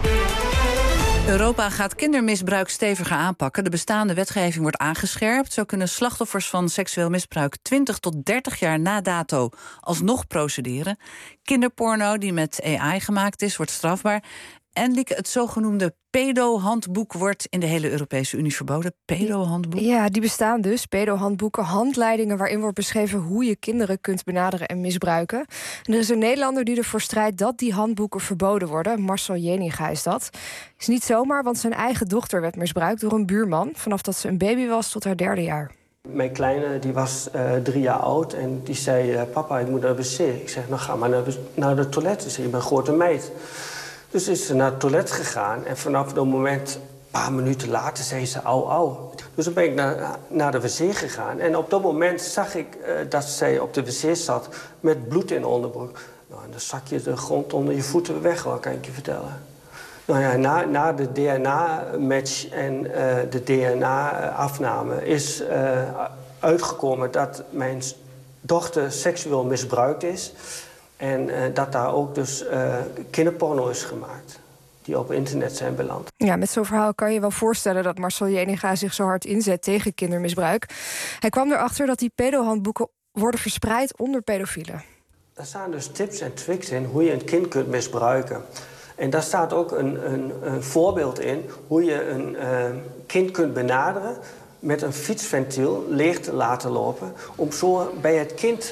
Europa gaat kindermisbruik steviger aanpakken. De bestaande wetgeving wordt aangescherpt. Zo kunnen slachtoffers van seksueel misbruik 20 tot 30 jaar na dato alsnog procederen. Kinderporno die met AI gemaakt is, wordt strafbaar. En Lieke, het zogenoemde pedo-handboek wordt in de hele Europese Unie verboden. Pedo-handboek?
Ja, die bestaan dus. Pedo-handboeken, handleidingen waarin wordt beschreven hoe je kinderen kunt benaderen en misbruiken. En er is een Nederlander die ervoor strijdt dat die handboeken verboden worden. Marcel Jeninga is dat. Is niet zomaar, want zijn eigen dochter werd misbruikt door een buurman vanaf dat ze een baby was tot haar 3e jaar.
Mijn kleine die was 3 jaar oud en die zei, papa, ik moet naar de wc. Ik zeg, nou ga maar naar de toilet. Ze zei, je bent een grote meid. Dus is ze naar het toilet gegaan en vanaf dat moment, een paar minuten later, zei ze au. Dus dan ben ik naar de wc gegaan. En op dat moment zag ik dat zij op de wc zat met bloed in de onderbroek. Nou, en dan zak je de grond onder je voeten weg, hoor, kan ik je vertellen. Nou ja, na de DNA-match en de DNA-afname is uitgekomen dat mijn dochter seksueel misbruikt is. En dat daar ook dus kinderporno is gemaakt. Die op internet zijn beland.
Ja, met zo'n verhaal kan je wel voorstellen dat Marcel Jeninga zich zo hard inzet tegen kindermisbruik. Hij kwam erachter dat die pedohandboeken worden verspreid onder pedofielen.
Er staan dus tips en tricks in hoe je een kind kunt misbruiken. En daar staat ook een voorbeeld in hoe je een kind kunt benaderen met een fietsventiel leeg te laten lopen, om zo bij het kind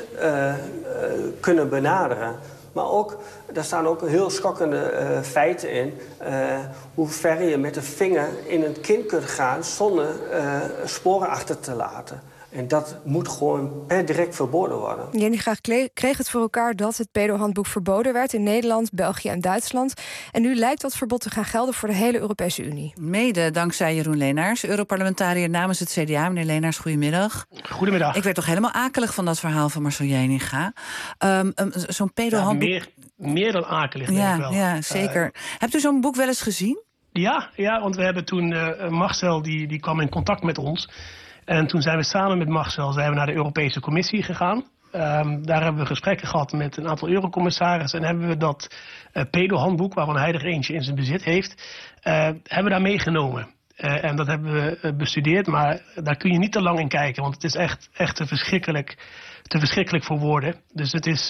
kunnen benaderen. Maar ook, daar staan ook heel schokkende feiten in. Hoe ver je met de vinger in een kind kunt gaan zonder sporen achter te laten. En dat moet gewoon per direct verboden worden.
Jeninga kreeg het voor elkaar dat het pedohandboek verboden werd in Nederland, België en Duitsland. En nu lijkt dat verbod te gaan gelden voor de hele Europese Unie.
Mede dankzij Jeroen Leenaars, Europarlementariër namens het CDA. Meneer Leenaars, goedemiddag.
Goedemiddag.
Ik werd toch helemaal akelig van dat verhaal van Marcel Jeninga. Zo'n pedohandboek...
Ja, meer dan akelig, denk ik wel.
Ja, zeker. Hebt u zo'n boek wel eens gezien?
Ja, want we hebben toen... Marcel die kwam in contact met ons. En toen zijn we samen met Marcel naar de Europese Commissie gegaan. Daar hebben we gesprekken gehad met een aantal eurocommissarissen. En hebben we dat pedohandboek, waarvan hij er eentje in zijn bezit heeft, hebben we daar meegenomen. En dat hebben we bestudeerd, maar daar kun je niet te lang in kijken. Want het is echt te verschrikkelijk voor woorden. Dus het is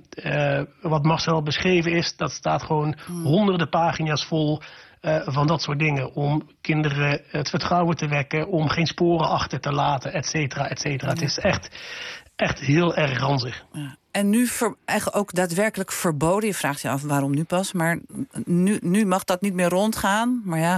wat Marcel beschreven is, dat staat gewoon honderden pagina's vol van dat soort dingen. Om kinderen het vertrouwen te wekken, om geen sporen achter te laten, et cetera, et cetera. Ja. Het is echt heel erg ranzig.
Ja. En nu eigenlijk ook daadwerkelijk verboden. Je vraagt je af waarom nu pas, maar nu mag dat niet meer rondgaan. Maar ja,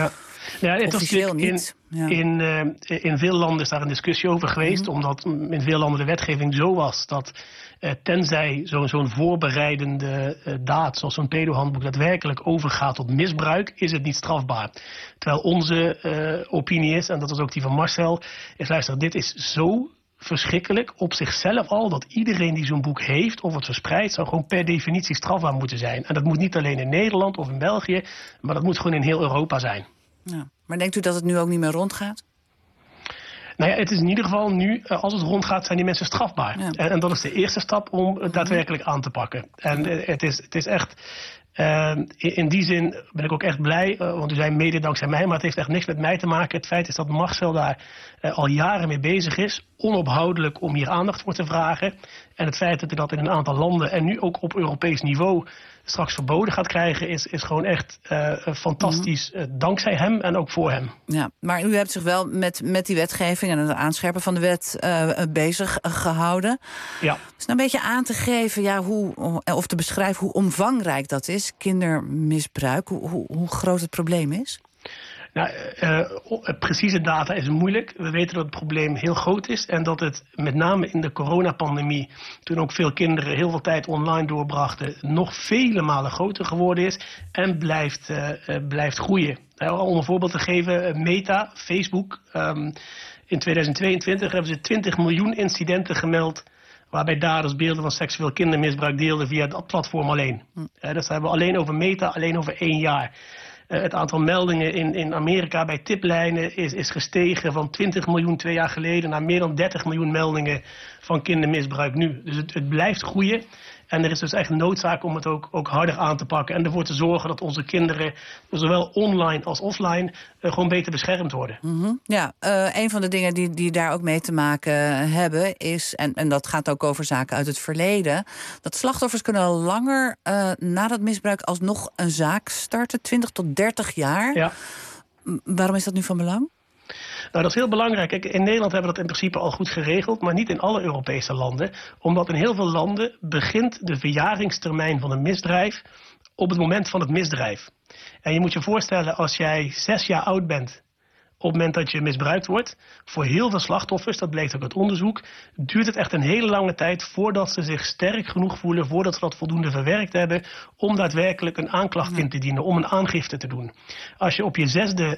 het
officieel niet.
Ja. In veel landen is daar een discussie over geweest, omdat in veel landen de wetgeving zo was dat tenzij zo'n voorbereidende daad, zoals zo'n pedohandboek, daadwerkelijk overgaat tot misbruik, is het niet strafbaar. Terwijl onze opinie is, en dat is ook die van Marcel, is luister, dit is zo verschrikkelijk op zichzelf al, dat iedereen die zo'n boek heeft of het verspreidt, zou gewoon per definitie strafbaar moeten zijn. En dat moet niet alleen in Nederland of in België, maar dat moet gewoon in heel Europa zijn.
Ja. Maar denkt u dat het nu ook niet meer rondgaat?
Nou ja, het is in ieder geval nu, als het rondgaat, zijn die mensen strafbaar. Ja. En dat is de eerste stap om het daadwerkelijk aan te pakken. En het is echt... in die zin ben ik ook echt blij, want u zei mede dankzij mij, maar het heeft echt niks met mij te maken. Het feit is dat Marcel daar al jaren mee bezig is, onophoudelijk om hier aandacht voor te vragen. En het feit dat hij dat in een aantal landen en nu ook op Europees niveau straks verboden gaat krijgen, is gewoon echt fantastisch. Dankzij hem en ook voor hem.
Ja, maar u hebt zich wel met die wetgeving en het aanscherpen van de wet bezig gehouden.
Ja.
Is nou een beetje aan te geven, of te beschrijven hoe omvangrijk dat is, kindermisbruik, hoe groot het probleem is?
Nou, precieze data is moeilijk. We weten dat het probleem heel groot is en dat het met name in de coronapandemie, toen ook veel kinderen heel veel tijd online doorbrachten, nog vele malen groter geworden is en blijft groeien. Om een voorbeeld te geven, Meta, Facebook, in 2022 hebben ze 20 miljoen incidenten gemeld waarbij daders beelden van seksueel kindermisbruik deelden via dat platform alleen. Dat hebben we alleen over Meta, alleen over 1 jaar. Het aantal meldingen in Amerika bij tiplijnen is gestegen van 20 miljoen 2 jaar geleden naar meer dan 30 miljoen meldingen van kindermisbruik nu. Dus het blijft groeien. En er is dus echt noodzaak om het ook harder aan te pakken. En ervoor te zorgen dat onze kinderen, zowel online als offline, gewoon beter beschermd worden.
Mm-hmm. Ja, een van de dingen die daar ook mee te maken hebben is, en dat gaat ook over zaken uit het verleden, dat slachtoffers kunnen langer na dat misbruik alsnog een zaak starten, 20 tot 30 jaar.
Ja.
Waarom is dat nu van belang?
Nou, dat is heel belangrijk. Kijk, in Nederland hebben we dat in principe al goed geregeld, maar niet in alle Europese landen. Omdat in heel veel landen begint de verjaringstermijn van een misdrijf op het moment van het misdrijf. En je moet je voorstellen, als jij 6 jaar oud bent op het moment dat je misbruikt wordt, voor heel veel slachtoffers, dat bleek ook uit onderzoek, duurt het echt een hele lange tijd voordat ze zich sterk genoeg voelen, voordat ze dat voldoende verwerkt hebben, om daadwerkelijk een aanklacht in te dienen, om een aangifte te doen. Als je op je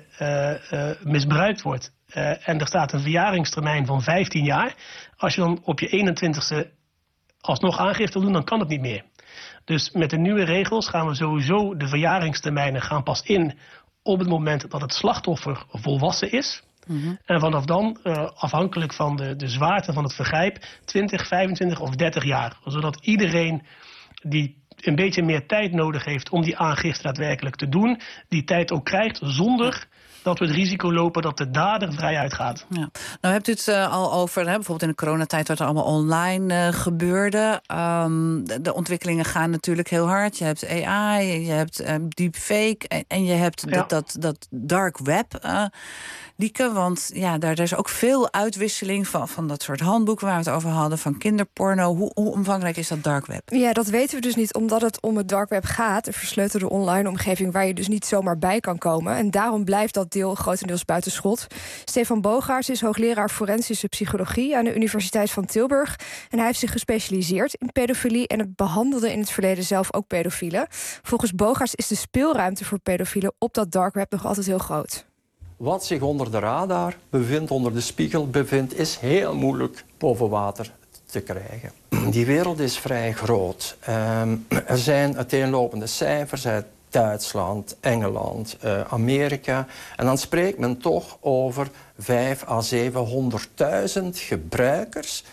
6e misbruikt wordt en er staat een verjaringstermijn van 15 jaar, als je dan op je 21ste alsnog aangifte doen, dan kan het niet meer. Dus met de nieuwe regels gaan we sowieso de verjaringstermijnen gaan pas in op het moment dat het slachtoffer volwassen is. En vanaf dan, afhankelijk van de zwaarte van het vergrijp, 20, 25 of 30 jaar. Zodat iedereen die een beetje meer tijd nodig heeft om die aangifte daadwerkelijk te doen, die tijd ook krijgt zonder dat we het risico lopen dat de dader vrij uitgaat.
Ja. Nou hebt u het al over, bijvoorbeeld in de coronatijd wat er allemaal online gebeurde. De ontwikkelingen gaan natuurlijk heel hard. Je hebt AI, je hebt deepfake en je hebt dat dark web. Lieke, want ja, daar is ook veel uitwisseling van dat soort handboeken waar we het over hadden, van kinderporno. Hoe omvangrijk is dat dark web?
Ja, dat weten we dus niet, omdat het om het dark web gaat, een versleutelde online omgeving waar je dus niet zomaar bij kan komen. En daarom blijft dat deel grotendeels buiten schot. Stefan Bogaerts is hoogleraar forensische psychologie aan de Universiteit van Tilburg. En hij heeft zich gespecialiseerd in pedofilie en het behandelde in het verleden zelf ook pedofielen. Volgens Bogaerts is de speelruimte voor pedofielen op dat dark web nog altijd heel groot.
Wat zich onder de radar bevindt, onder de spiegel bevindt, is heel moeilijk boven water te krijgen. Die wereld is vrij groot. Er zijn uiteenlopende cijfers uit Duitsland, Engeland, Amerika. En dan spreekt men toch over 500.000 à 700.000 gebruikers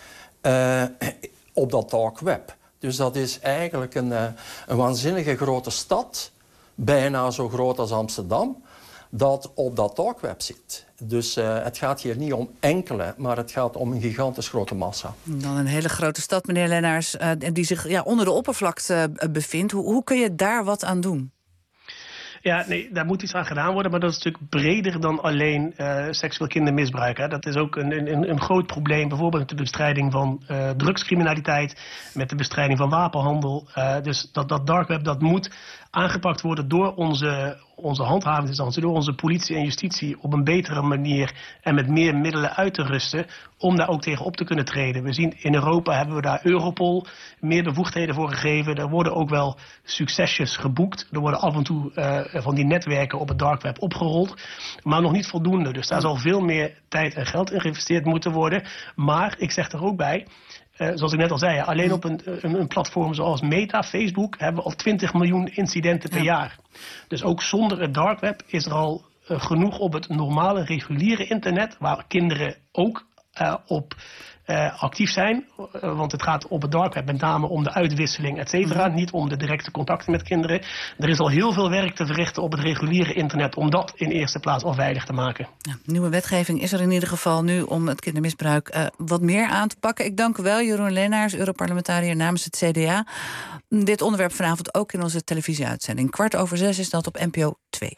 op dat dark web. Dus dat is eigenlijk een waanzinnige grote stad, bijna zo groot als Amsterdam, dat op dat dark web zit. Dus het gaat hier niet om enkele, maar het gaat om een gigantisch grote massa.
Dan een hele grote stad, meneer Lennaers, die zich onder de oppervlakte bevindt. Hoe kun je daar wat aan doen?
Ja, nee, daar moet iets aan gedaan worden, maar dat is natuurlijk breder dan alleen seksueel kindermisbruik. Hè. Dat is ook een groot probleem, bijvoorbeeld met de bestrijding van drugscriminaliteit, met de bestrijding van wapenhandel. Dus dat dark web, dat moet aangepakt worden door onze handhavingsinstantie, door onze politie en justitie op een betere manier en met meer middelen uit te rusten om daar ook tegen op te kunnen treden. We zien in Europa hebben we daar Europol meer bevoegdheden voor gegeven. Er worden ook wel succesjes geboekt. Er worden af en toe van die netwerken op het dark web opgerold, maar nog niet voldoende. Dus daar zal veel meer tijd en geld in geïnvesteerd moeten worden. Maar ik zeg er ook bij, zoals ik net al zei, alleen op een platform zoals Meta, Facebook, hebben we al 20 miljoen incidenten per jaar. Dus ook zonder het dark web is er al genoeg op het normale, reguliere internet, waar kinderen ook op actief zijn. Want het gaat op het dark web met name om de uitwisseling, et cetera. Niet om de directe contacten met kinderen. Er is al heel veel werk te verrichten op het reguliere internet om dat in eerste plaats al veilig te maken.
Ja, nieuwe wetgeving is er in ieder geval nu om het kindermisbruik wat meer aan te pakken. Ik dank u wel, Jeroen Lennaers, Europarlementariër namens het CDA. Dit onderwerp vanavond ook in onze televisieuitzending. 5:15 is dat op NPO 2.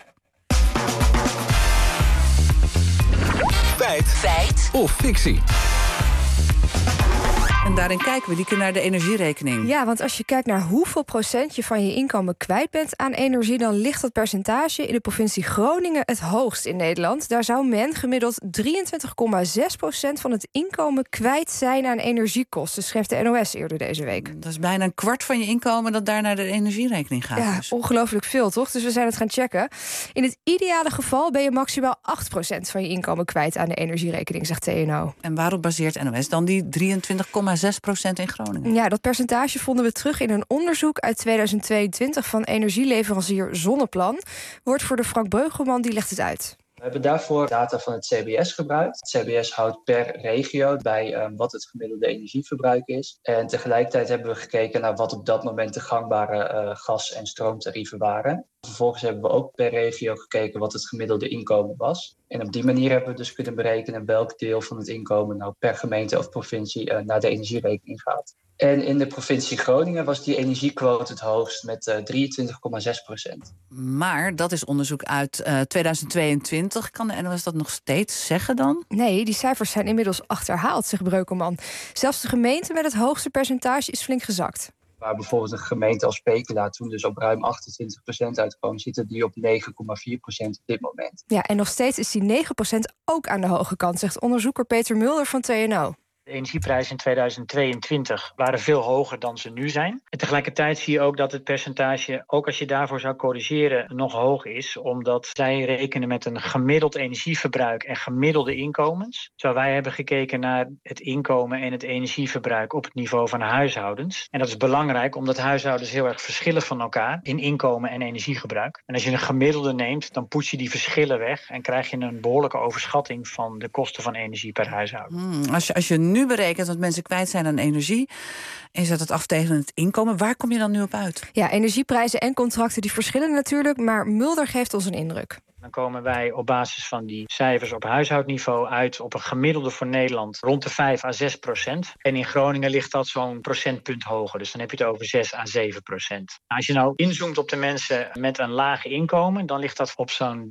Feit of fictie?
En daarin kijken we, Lieke, naar de energierekening.
Ja, want als je kijkt naar hoeveel procent je van je inkomen kwijt bent aan energie, dan ligt dat percentage in de provincie Groningen het hoogst in Nederland. Daar zou men gemiddeld 23,6% van het inkomen kwijt zijn aan energiekosten, schreef de NOS eerder deze week.
Dat is bijna een kwart van je inkomen dat daar naar de energierekening gaat.
Ja,
dus
ongelooflijk veel, toch? Dus we zijn het gaan checken. In het ideale geval ben je maximaal 8% van je inkomen kwijt aan de energierekening, zegt TNO.
En waarop baseert NOS dan die 23,6% in Groningen?
Ja, dat percentage vonden we terug in een onderzoek uit 2022 van energieleverancier Zonneplan. Woordvoerder Frank Breugelman die legt het uit.
We hebben daarvoor data van het CBS gebruikt. Het CBS houdt per regio bij wat het gemiddelde energieverbruik is. En tegelijkertijd hebben we gekeken naar wat op dat moment de gangbare gas- en stroomtarieven waren. Vervolgens hebben we ook per regio gekeken wat het gemiddelde inkomen was. En op die manier hebben we dus kunnen berekenen welk deel van het inkomen nou per gemeente of provincie naar de energierekening gaat. En in de provincie Groningen was die energiequote het hoogst met 23,6%.
Maar dat is onderzoek uit 2022. Kan de NOS dat nog steeds zeggen dan?
Nee, die cijfers zijn inmiddels achterhaald, zegt Breukelman. Zelfs de gemeente met het hoogste percentage is flink gezakt.
Waar bijvoorbeeld een gemeente als Pekela toen dus op ruim 28% uitkwam, zitten die op 9,4% op dit moment.
Ja, en nog steeds is die 9% ook aan de hoge kant, zegt onderzoeker Peter Mulder van TNO.
De energieprijzen in 2022 waren veel hoger dan ze nu zijn. En tegelijkertijd zie je ook dat het percentage, ook als je daarvoor zou corrigeren, nog hoog is. Omdat zij rekenen met een gemiddeld energieverbruik en gemiddelde inkomens. Terwijl wij hebben gekeken naar het inkomen en het energieverbruik op het niveau van huishoudens. En dat is belangrijk omdat huishoudens heel erg verschillen van elkaar in inkomen en energiegebruik. En als je een gemiddelde neemt, dan poets je die verschillen weg en krijg je een behoorlijke overschatting van de kosten van energie per huishouden.
Als je nu berekent wat mensen kwijt zijn aan energie en je zet het af tegen het inkomen, waar kom je dan nu op uit?
Ja, energieprijzen en contracten die verschillen natuurlijk, maar Mulder geeft ons een indruk.
Dan komen wij op basis van die cijfers op huishoudniveau uit op een gemiddelde voor Nederland rond de 5-6%. En in Groningen ligt dat zo'n procentpunt hoger. Dus dan heb je het over 6-7%. Als je nou inzoomt op de mensen met een laag inkomen, dan ligt dat op zo'n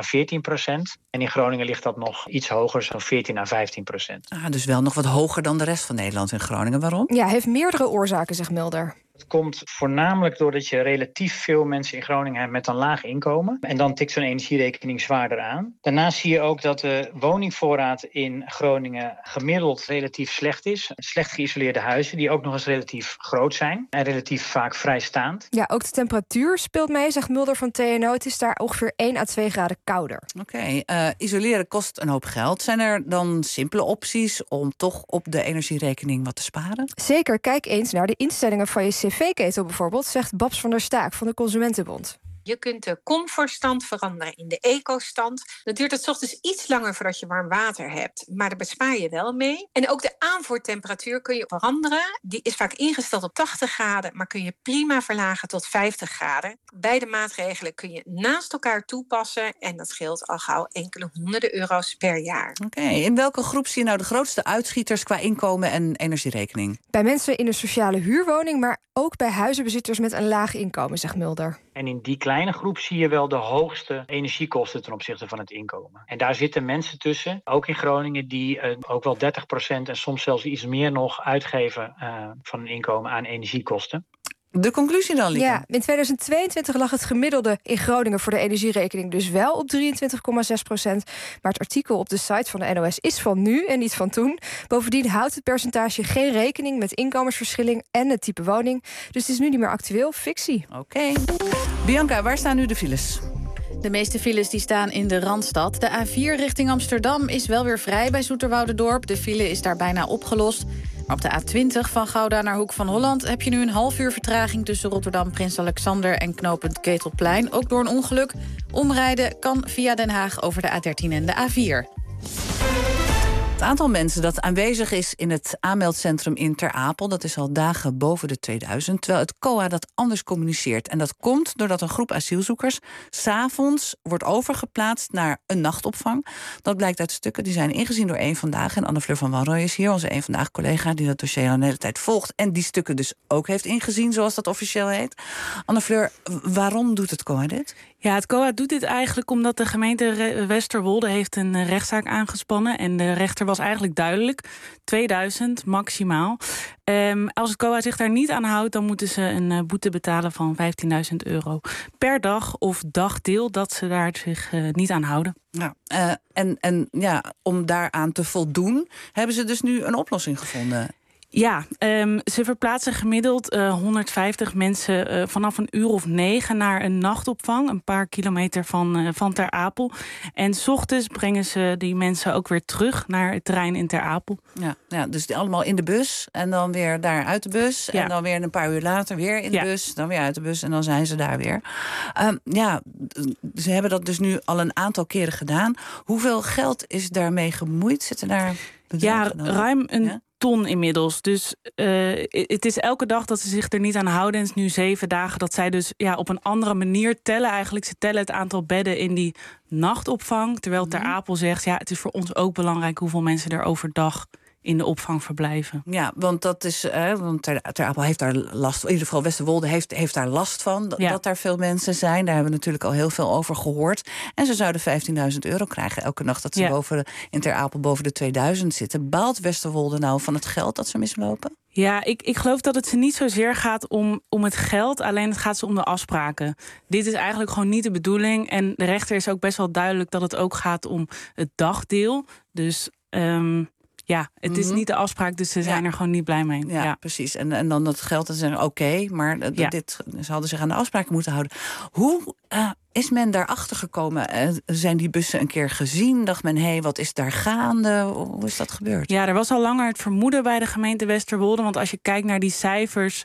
13-14%. En in Groningen ligt dat nog iets hoger, zo'n 14-15%.
Dus wel nog wat hoger dan de rest van Nederland in Groningen. Waarom?
Ja, heeft meerdere oorzaken, zegt Mulder.
Het komt voornamelijk doordat je relatief veel mensen in Groningen hebt met een laag inkomen. En dan tikt zo'n energierekening zwaarder aan. Daarnaast zie je ook dat de woningvoorraad in Groningen gemiddeld relatief slecht is. Slecht geïsoleerde huizen die ook nog eens relatief groot zijn. En relatief vaak vrijstaand.
Ja, ook de temperatuur speelt mee, zegt Mulder van TNO. Het is daar ongeveer 1 à 2 graden kouder.
Oké, isoleren kost een hoop geld. Zijn er dan simpele opties om toch op de energierekening wat te sparen?
Zeker, kijk eens naar de instellingen van je cv-ketel bijvoorbeeld, zegt Babs van der Staak van de Consumentenbond.
Je kunt de comfortstand veranderen in de eco-stand. Dan duurt het 's ochtends iets langer voordat je warm water hebt, maar daar bespaar je wel mee. En ook de aanvoertemperatuur kun je veranderen. Die is vaak ingesteld op 80 graden, maar kun je prima verlagen tot 50 graden. Beide maatregelen kun je naast elkaar toepassen en dat scheelt al gauw enkele honderden euro's per jaar.
Oké, in welke groep zie je nou de grootste uitschieters qua inkomen en energierekening?
Bij mensen in een sociale huurwoning, maar ook bij huizenbezitters met een laag inkomen, zegt Mulder.
En in die kleine groep zie je wel de hoogste energiekosten ten opzichte van het inkomen. En daar zitten mensen tussen, ook in Groningen, die ook wel 30% en soms zelfs iets meer nog uitgeven van hun inkomen aan energiekosten.
De conclusie dan, Lieke?
Ja, in 2022 lag het gemiddelde in Groningen voor de energierekening dus wel op 23,6%. Maar het artikel op de site van de NOS is van nu en niet van toen. Bovendien houdt het percentage geen rekening met inkomensverschilling en het type woning. Dus het is nu niet meer actueel, fictie.
Oké. Bianca, waar staan nu de files?
De meeste files die staan in de Randstad. De A4 richting Amsterdam is wel weer vrij bij Zoeterwoudendorp. De file is daar bijna opgelost. Maar op de A20 van Gouda naar Hoek van Holland heb je nu een half uur vertraging tussen Rotterdam, Prins Alexander en knooppunt Ketelplein. Ook door een ongeluk. Omrijden kan via Den Haag over de A13 en de A4.
Het aantal mensen dat aanwezig is in het aanmeldcentrum in Ter Apel, dat is al dagen boven de 2000, terwijl het COA dat anders communiceert. En dat komt doordat een groep asielzoekers 's avonds wordt overgeplaatst naar een nachtopvang. Dat blijkt uit stukken die zijn ingezien door Eén Vandaag. En Anne Fleur van Wanrooy is hier, onze Eén Vandaag-collega, die dat dossier al een hele tijd volgt en die stukken dus ook heeft ingezien, zoals dat officieel heet. Anne Fleur, waarom doet het COA dit?
Ja, het COA doet dit eigenlijk omdat de gemeente Westerwolde heeft een rechtszaak aangespannen. En de rechter was eigenlijk duidelijk, 2000 maximaal. Als het COA zich daar niet aan houdt, dan moeten ze een boete betalen van €15.000 per dag of dagdeel dat ze daar zich niet aan houden.
Ja, om daaraan te voldoen, hebben ze dus nu een oplossing gevonden.
Ja, ze verplaatsen gemiddeld 150 mensen vanaf een uur of 9 naar een nachtopvang. Een paar kilometer van Ter Apel. En 's ochtends brengen ze die mensen ook weer terug naar het terrein in Ter Apel.
Ja, dus die allemaal in de bus en dan weer daar uit de bus. Ja. En dan weer een paar uur later weer in de bus, dan weer uit de bus en dan zijn ze daar weer. Ze hebben dat dus nu al een aantal keren gedaan. Hoeveel geld is daarmee gemoeid? Zitten daar
ruim een ton inmiddels. Dus het is elke dag dat ze zich er niet aan houden. En het is nu 7 dagen dat zij dus op een andere manier tellen. Eigenlijk, ze tellen het aantal bedden in die nachtopvang. Terwijl Ter Apel zegt, het is voor ons ook belangrijk hoeveel mensen er overdag in de opvang verblijven.
Ja, want dat is, want Ter Apel heeft daar last van. In ieder geval Westerwolde heeft daar last van, dat daar veel mensen zijn. Daar hebben we natuurlijk al heel veel over gehoord. En ze zouden €15.000 krijgen elke nacht dat ze in Ter Apel boven de 2000 zitten. Baalt Westerwolde nou van het geld dat ze mislopen?
Ja, ik geloof dat het ze niet zozeer gaat om het geld, alleen het gaat ze om de afspraken. Dit is eigenlijk gewoon niet de bedoeling. En de rechter is ook best wel duidelijk dat het ook gaat om het dagdeel. Dus het is niet de afspraak, dus ze zijn er gewoon niet blij mee.
Ja, precies. En dan dat geld, dan zeggen oké, maar ze hadden zich aan de afspraken moeten houden. Hoe is men daarachter gekomen? Zijn die bussen een keer gezien? Dacht men, wat is daar gaande? Hoe is dat gebeurd?
Ja, er was al langer het vermoeden bij de gemeente Westerwolde. Want als je kijkt naar die cijfers,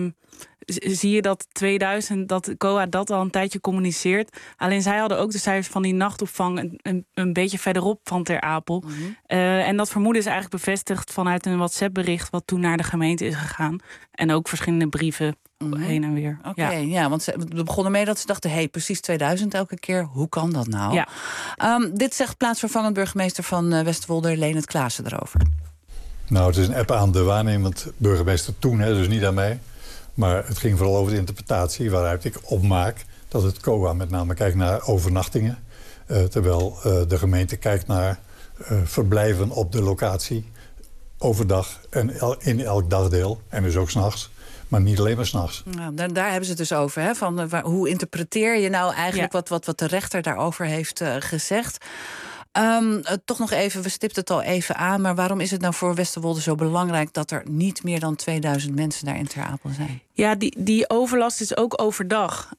zie je dat 2000, dat COA dat al een tijdje communiceert. Alleen zij hadden ook de cijfers van die nachtopvang een beetje verderop van Ter Apel. En dat vermoeden is eigenlijk bevestigd vanuit een WhatsApp-bericht wat toen naar de gemeente is gegaan. En ook verschillende brieven heen en weer.
Oké, want ze begonnen mee dat ze dachten, precies 2000 elke keer. Hoe kan dat nou?
Ja.
Dit zegt plaatsvervangend burgemeester van Westerwolde, Leendert Klaassen, erover.
Nou, het is een app aan de waarnemend burgemeester toen, dus niet aan mij. Maar het ging vooral over de interpretatie waaruit ik opmaak dat het COA met name kijkt naar overnachtingen. Terwijl de gemeente kijkt naar verblijven op de locatie overdag en in elk dagdeel. En dus ook 's nachts. Maar niet alleen maar 's nachts.
Nou, daar hebben ze het dus over. Hè? Hoe interpreteer je nou eigenlijk wat de rechter daarover heeft gezegd? Toch nog even, we stipten het al even aan, maar waarom is het nou voor Westerwolde zo belangrijk dat er niet meer dan 2000 mensen daar in Ter Apel zijn?
Ja, die overlast is ook overdag.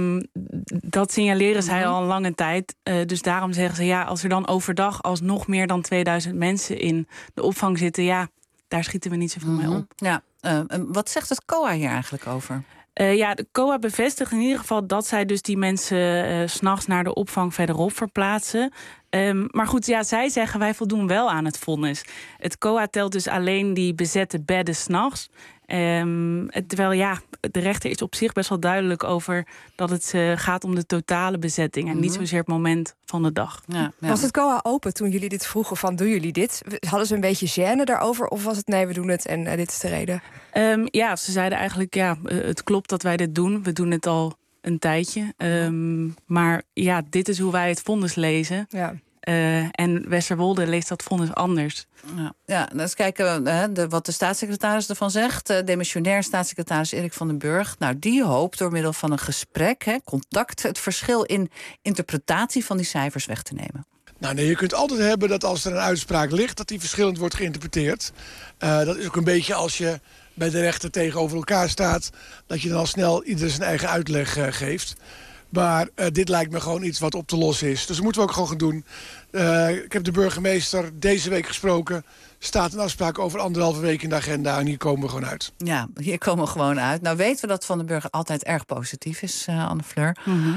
Dat signaleren zij al een lange tijd. Dus daarom zeggen ze, als er dan overdag alsnog meer dan 2000 mensen in de opvang zitten, daar schieten we niet zoveel mee op.
Ja, wat zegt het COA hier eigenlijk over?
De COA bevestigt in ieder geval dat zij dus die mensen 's nachts naar de opvang verderop verplaatsen. Maar goed, zij zeggen wij voldoen wel aan het vonnis. Het COA telt dus alleen die bezette bedden 's nachts. Terwijl de rechter is op zich best wel duidelijk over dat het gaat om de totale bezetting en niet zozeer het moment van de dag.
Was het COA open toen jullie dit vroegen van doen jullie dit? Hadden ze een beetje gêne daarover of was het nee, we doen het en dit is de reden?
Ze zeiden eigenlijk het klopt dat wij dit doen. We doen het al een tijdje. Maar dit is hoe wij het vonnis lezen. Ja. En Westerwolde leest dat vonnis anders.
Ja, eens kijken wat de staatssecretaris ervan zegt. Demissionair staatssecretaris Erik van den Burg. Nou, die hoopt door middel van een gesprek, contact, het verschil in interpretatie van die cijfers weg te nemen.
Nou nee, je kunt altijd hebben dat als er een uitspraak ligt, dat die verschillend wordt geïnterpreteerd. Dat is ook een beetje als je bij de rechter tegenover elkaar staat, dat je dan al snel ieder zijn eigen uitleg geeft. Maar dit lijkt me gewoon iets wat op te lossen is. Dus dat moeten we ook gewoon gaan doen. Ik heb de burgemeester deze week gesproken. Staat een afspraak over 1,5 week in de agenda. En hier komen we gewoon uit.
Ja, hier komen we gewoon uit. Nou weten we dat Van den Burg altijd erg positief is, Anne Fleur.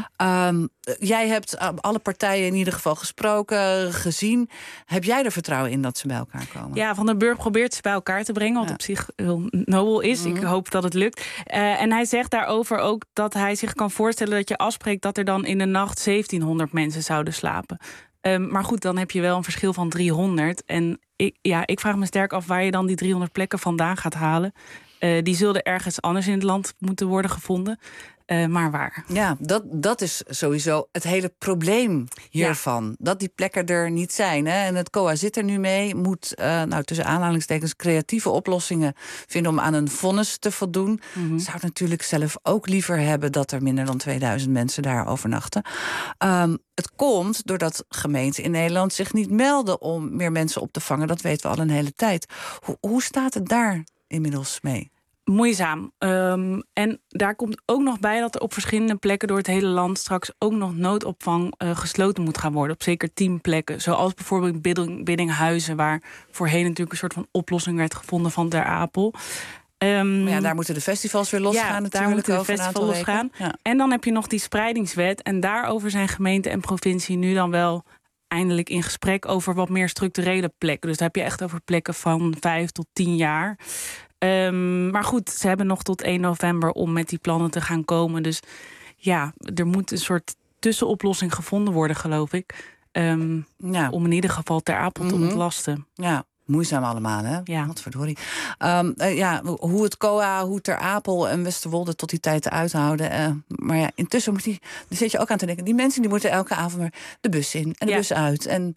Jij hebt alle partijen in ieder geval gesproken, gezien. Heb jij er vertrouwen in dat ze bij elkaar komen?
Ja, Van den Burg probeert ze bij elkaar te brengen. Wat op zich heel nobel is. Ik hoop dat het lukt. En hij zegt daarover ook dat hij zich kan voorstellen dat je afspreekt dat er dan in de nacht 1700 mensen zouden slapen. Maar goed, dan heb je wel een verschil van 300. En ik vraag me sterk af waar je dan die 300 plekken vandaan gaat halen. Die zullen ergens anders in het land moeten worden gevonden. Maar waar?
Ja, dat is sowieso het hele probleem hiervan. Ja. Dat die plekken er niet zijn. Hè? En het COA zit er nu mee. Moet tussen aanhalingstekens creatieve oplossingen vinden om aan een vonnis te voldoen. Zou het natuurlijk zelf ook liever hebben dat er minder dan 2000 mensen daar overnachten. Het komt doordat gemeenten in Nederland zich niet melden om meer mensen op te vangen. Dat weten we al een hele tijd. Hoe staat het daar inmiddels mee?
Moeizaam. En daar komt ook nog bij dat er op verschillende plekken door het hele land straks ook nog noodopvang gesloten moet gaan worden. Op zeker 10 plekken. Zoals bijvoorbeeld Biddinghuizen, waar voorheen natuurlijk een soort van oplossing werd gevonden van Ter Apel.
Maar daar moeten de festivals weer losgaan natuurlijk.
Daar moeten de festivals losgaan. Ja. En dan heb je nog die spreidingswet. En daarover zijn gemeente en provincie nu dan wel eindelijk in gesprek over wat meer structurele plekken. Dus daar heb je echt over plekken van 5 tot 10 jaar. Maar goed, ze hebben nog tot 1 november om met die plannen te gaan komen. Dus er moet een soort tussenoplossing gevonden worden, geloof ik. Om in ieder geval Ter Apel te ontlasten.
Ja, moeizaam allemaal, hè?
Ja.
Wat verdorie. Hoe het COA, hoe Ter Apel en Westerwolde tot die tijd uithouden. Maar intussen daar zit je ook aan te denken. Die mensen die moeten elke avond maar de bus in en de bus uit. En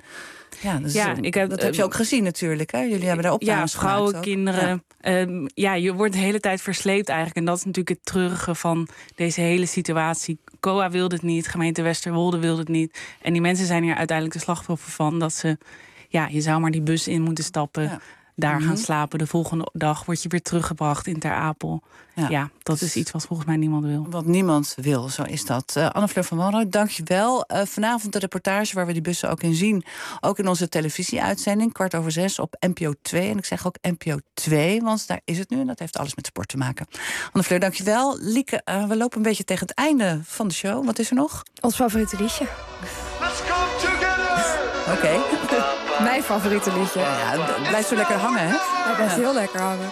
dat heb je ook gezien natuurlijk. Hè? Jullie hebben daar opnames gemaakt.
Vrouwen, kinderen. Je wordt de hele tijd versleept eigenlijk. En dat is natuurlijk het treurige van deze hele situatie. COA wilde het niet, gemeente Westerwolde wilde het niet. En die mensen zijn hier uiteindelijk de slachtoffer van dat ze je zou maar die bus in moeten stappen. Daar gaan slapen. De volgende dag word je weer teruggebracht in Ter Apel. Ja, dat is iets wat volgens mij niemand wil.
Wat niemand wil, zo is dat. Anne-Fleur van Wanrooij, dank je wel. Vanavond de reportage waar we die bussen ook in zien. Ook in onze televisieuitzending, 6:15 op NPO 2. En ik zeg ook NPO 2, want daar is het nu. En dat heeft alles met sport te maken. Anne-Fleur, dank je wel. Lieke, we lopen een beetje tegen het einde van de show. Wat is er nog?
Ons favoriete liedje.
Let's come together!
Oké.
Mijn favoriete liedje.
Ja, het blijft zo lekker hangen, hè?
Het blijft heel lekker hangen.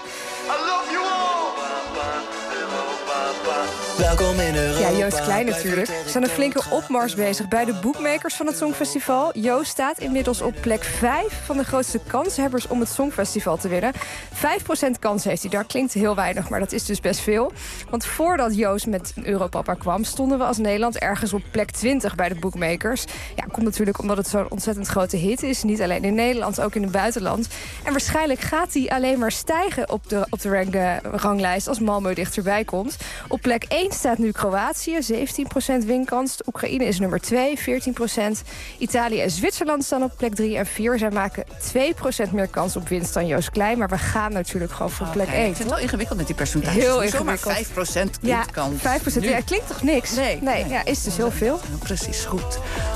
Welkom in Europa.
Ja, Joost Klein natuurlijk. Er zijn een flinke opmars bezig bij de boekmakers van het Songfestival. Joost staat inmiddels op plek 5 van de grootste kanshebbers om het Songfestival te winnen. 5% kans heeft hij. Daar klinkt heel weinig, maar dat is dus best veel. Want voordat Joost met Europapa kwam, stonden we als Nederland ergens op plek 20 bij de boekmakers. Ja, komt natuurlijk omdat het zo'n ontzettend grote hit is. Niet alleen in Nederland, ook in het buitenland. En waarschijnlijk gaat hij alleen maar stijgen op de ranglijst als Malmö dichterbij komt. Op plek 1 staat nu Kroatië, 17% winkans. Oekraïne is nummer 2, 14%. Italië en Zwitserland staan op plek 3 en 4. Zij maken 2% meer kans op winst dan Joost Klein. Maar we gaan natuurlijk gewoon voor plek 1.
Ik vind het wel ingewikkeld met die percentages.
Heel ingewikkeld.
Maar 5% kans.
5%. Ja, klinkt toch niks? Nee, ja, is dus heel veel.
Precies, goed.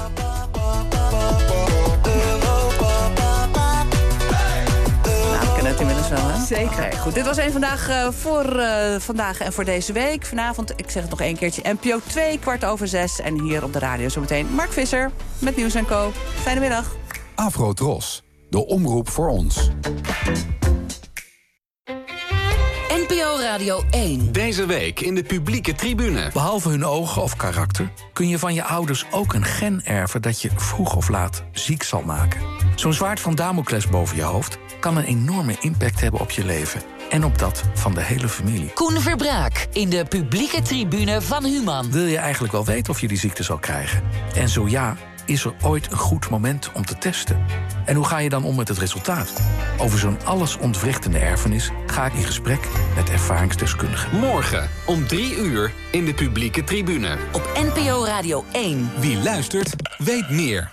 Het inmiddels wel, hè?
Zeker.
Okay, goed, dit was één vandaag voor vandaag en voor deze week. Vanavond, ik zeg het nog één keertje, NPO 2, 6:15. En hier op de radio zometeen Mark Visser met Nieuws & Co. Fijne middag.
Afro-Tros, de omroep voor ons.
NPO Radio 1.
Deze week in de publieke tribune.
Behalve hun ogen of karakter kun je van je ouders ook een gen erven dat je vroeg of laat ziek zal maken. Zo'n zwaard van Damocles boven je hoofd kan een enorme impact hebben op je leven. En op dat van de hele familie.
Koen Verbraak in de publieke tribune van Human.
Wil je eigenlijk wel weten of je die ziekte zal krijgen? En zo ja, is er ooit een goed moment om te testen? En hoe ga je dan om met het resultaat? Over zo'n allesontwrichtende erfenis ga ik in gesprek met ervaringsdeskundigen.
Morgen om 3 uur in de publieke tribune.
Op NPO Radio 1.
Wie luistert, weet meer.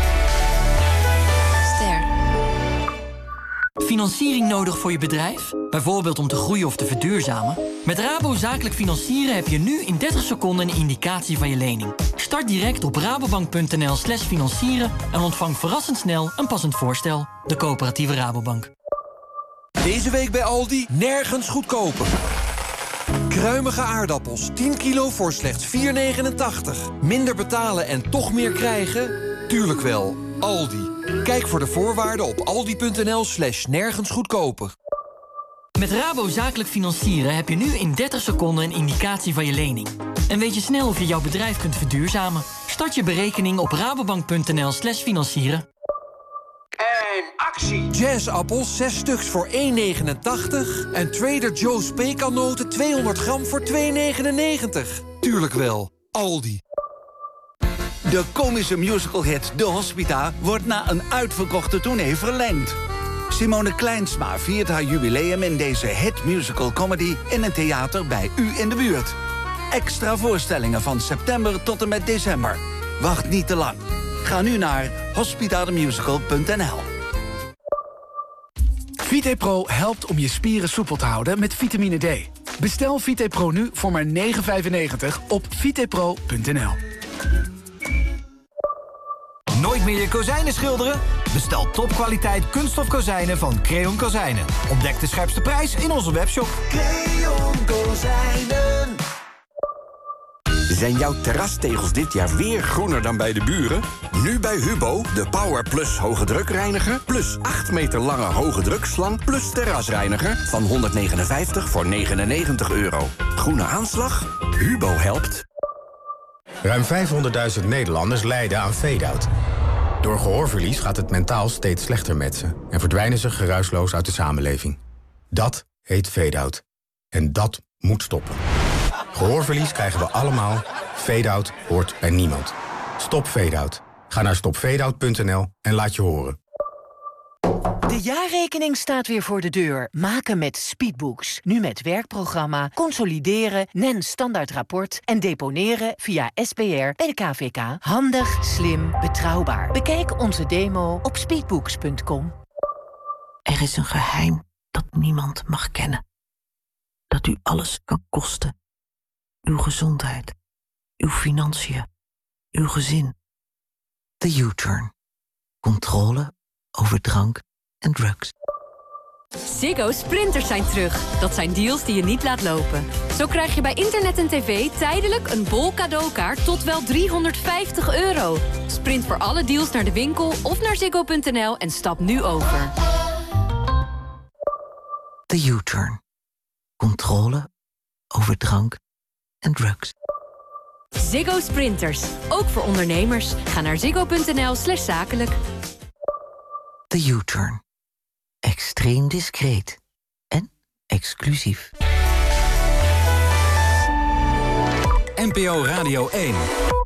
Financiering nodig voor je bedrijf? Bijvoorbeeld om te groeien of te verduurzamen? Met Rabo Zakelijk Financieren heb je nu in 30 seconden een indicatie van je lening. Start direct op rabobank.nl/financieren en ontvang verrassend snel een passend voorstel. De coöperatieve Rabobank.
Deze week bij Aldi nergens goedkoper. Kruimige aardappels, 10 kilo voor slechts €4,89. Minder betalen en toch meer krijgen? Tuurlijk wel, Aldi. Kijk voor de voorwaarden op aldi.nl/nergens goedkoper.
Met Rabo Zakelijk Financieren heb je nu in 30 seconden een indicatie van je lening. En weet je snel of je jouw bedrijf kunt verduurzamen? Start je berekening op rabobank.nl/financieren.
En actie! Jazzappels 6 stuks voor €1,89. En Trader Joe's pekannoten 200 gram voor €2,99. Tuurlijk wel, Aldi.
De komische musicalhit De Hospita wordt na een uitverkochte tournee verlengd. Simone Kleinsma viert haar jubileum in deze hit musical comedy in een theater bij u in de buurt. Extra voorstellingen van september tot en met december. Wacht niet te lang. Ga nu naar hospitademusical.nl.
VitePro helpt om je spieren soepel te houden met vitamine D. Bestel VitePro nu voor maar €9,95 op vitepro.nl.
Nooit meer je kozijnen schilderen? Bestel topkwaliteit kunststof kozijnen van Creon Kozijnen. Ontdek de scherpste prijs in onze webshop.
Creon Kozijnen.
Zijn jouw terrastegels dit jaar weer groener dan bij de buren? Nu bij Hubo, de Power Plus hoge drukreiniger... plus 8 meter lange hoge drukslang... plus terrasreiniger van €159 voor €99. Groene aanslag? Hubo helpt.
Ruim 500.000 Nederlanders lijden aan fade-out. Door gehoorverlies gaat het mentaal steeds slechter met ze... en verdwijnen ze geruisloos uit de samenleving. Dat heet fade-out. En dat moet stoppen. Gehoorverlies krijgen we allemaal. Fade-out hoort bij niemand. Stop fade-out. Ga naar stopfadeout.nl en laat je horen.
De jaarrekening staat weer voor de deur. Maken met Speedbooks. Nu met werkprogramma, consolideren, NEN standaardrapport en deponeren via SPR bij de KVK. Handig, slim, betrouwbaar. Bekijk onze demo op speedbooks.com.
Er is een geheim dat niemand mag kennen. Dat u alles kan kosten. Uw gezondheid, uw financiën, uw gezin. De U-turn. Controle over drank en drugs.
Ziggo Sprinters zijn terug. Dat zijn deals die je niet laat lopen. Zo krijg je bij internet en tv tijdelijk een bol cadeaukaart tot wel €350. Sprint voor alle deals naar de winkel of naar ziggo.nl en stap nu over.
De U-turn. Controle over drank en drugs.
Ziggo Sprinters. Ook voor ondernemers. Ga naar ziggo.nl/zakelijk.
De U-turn. Extreem discreet en exclusief.
NPO Radio 1.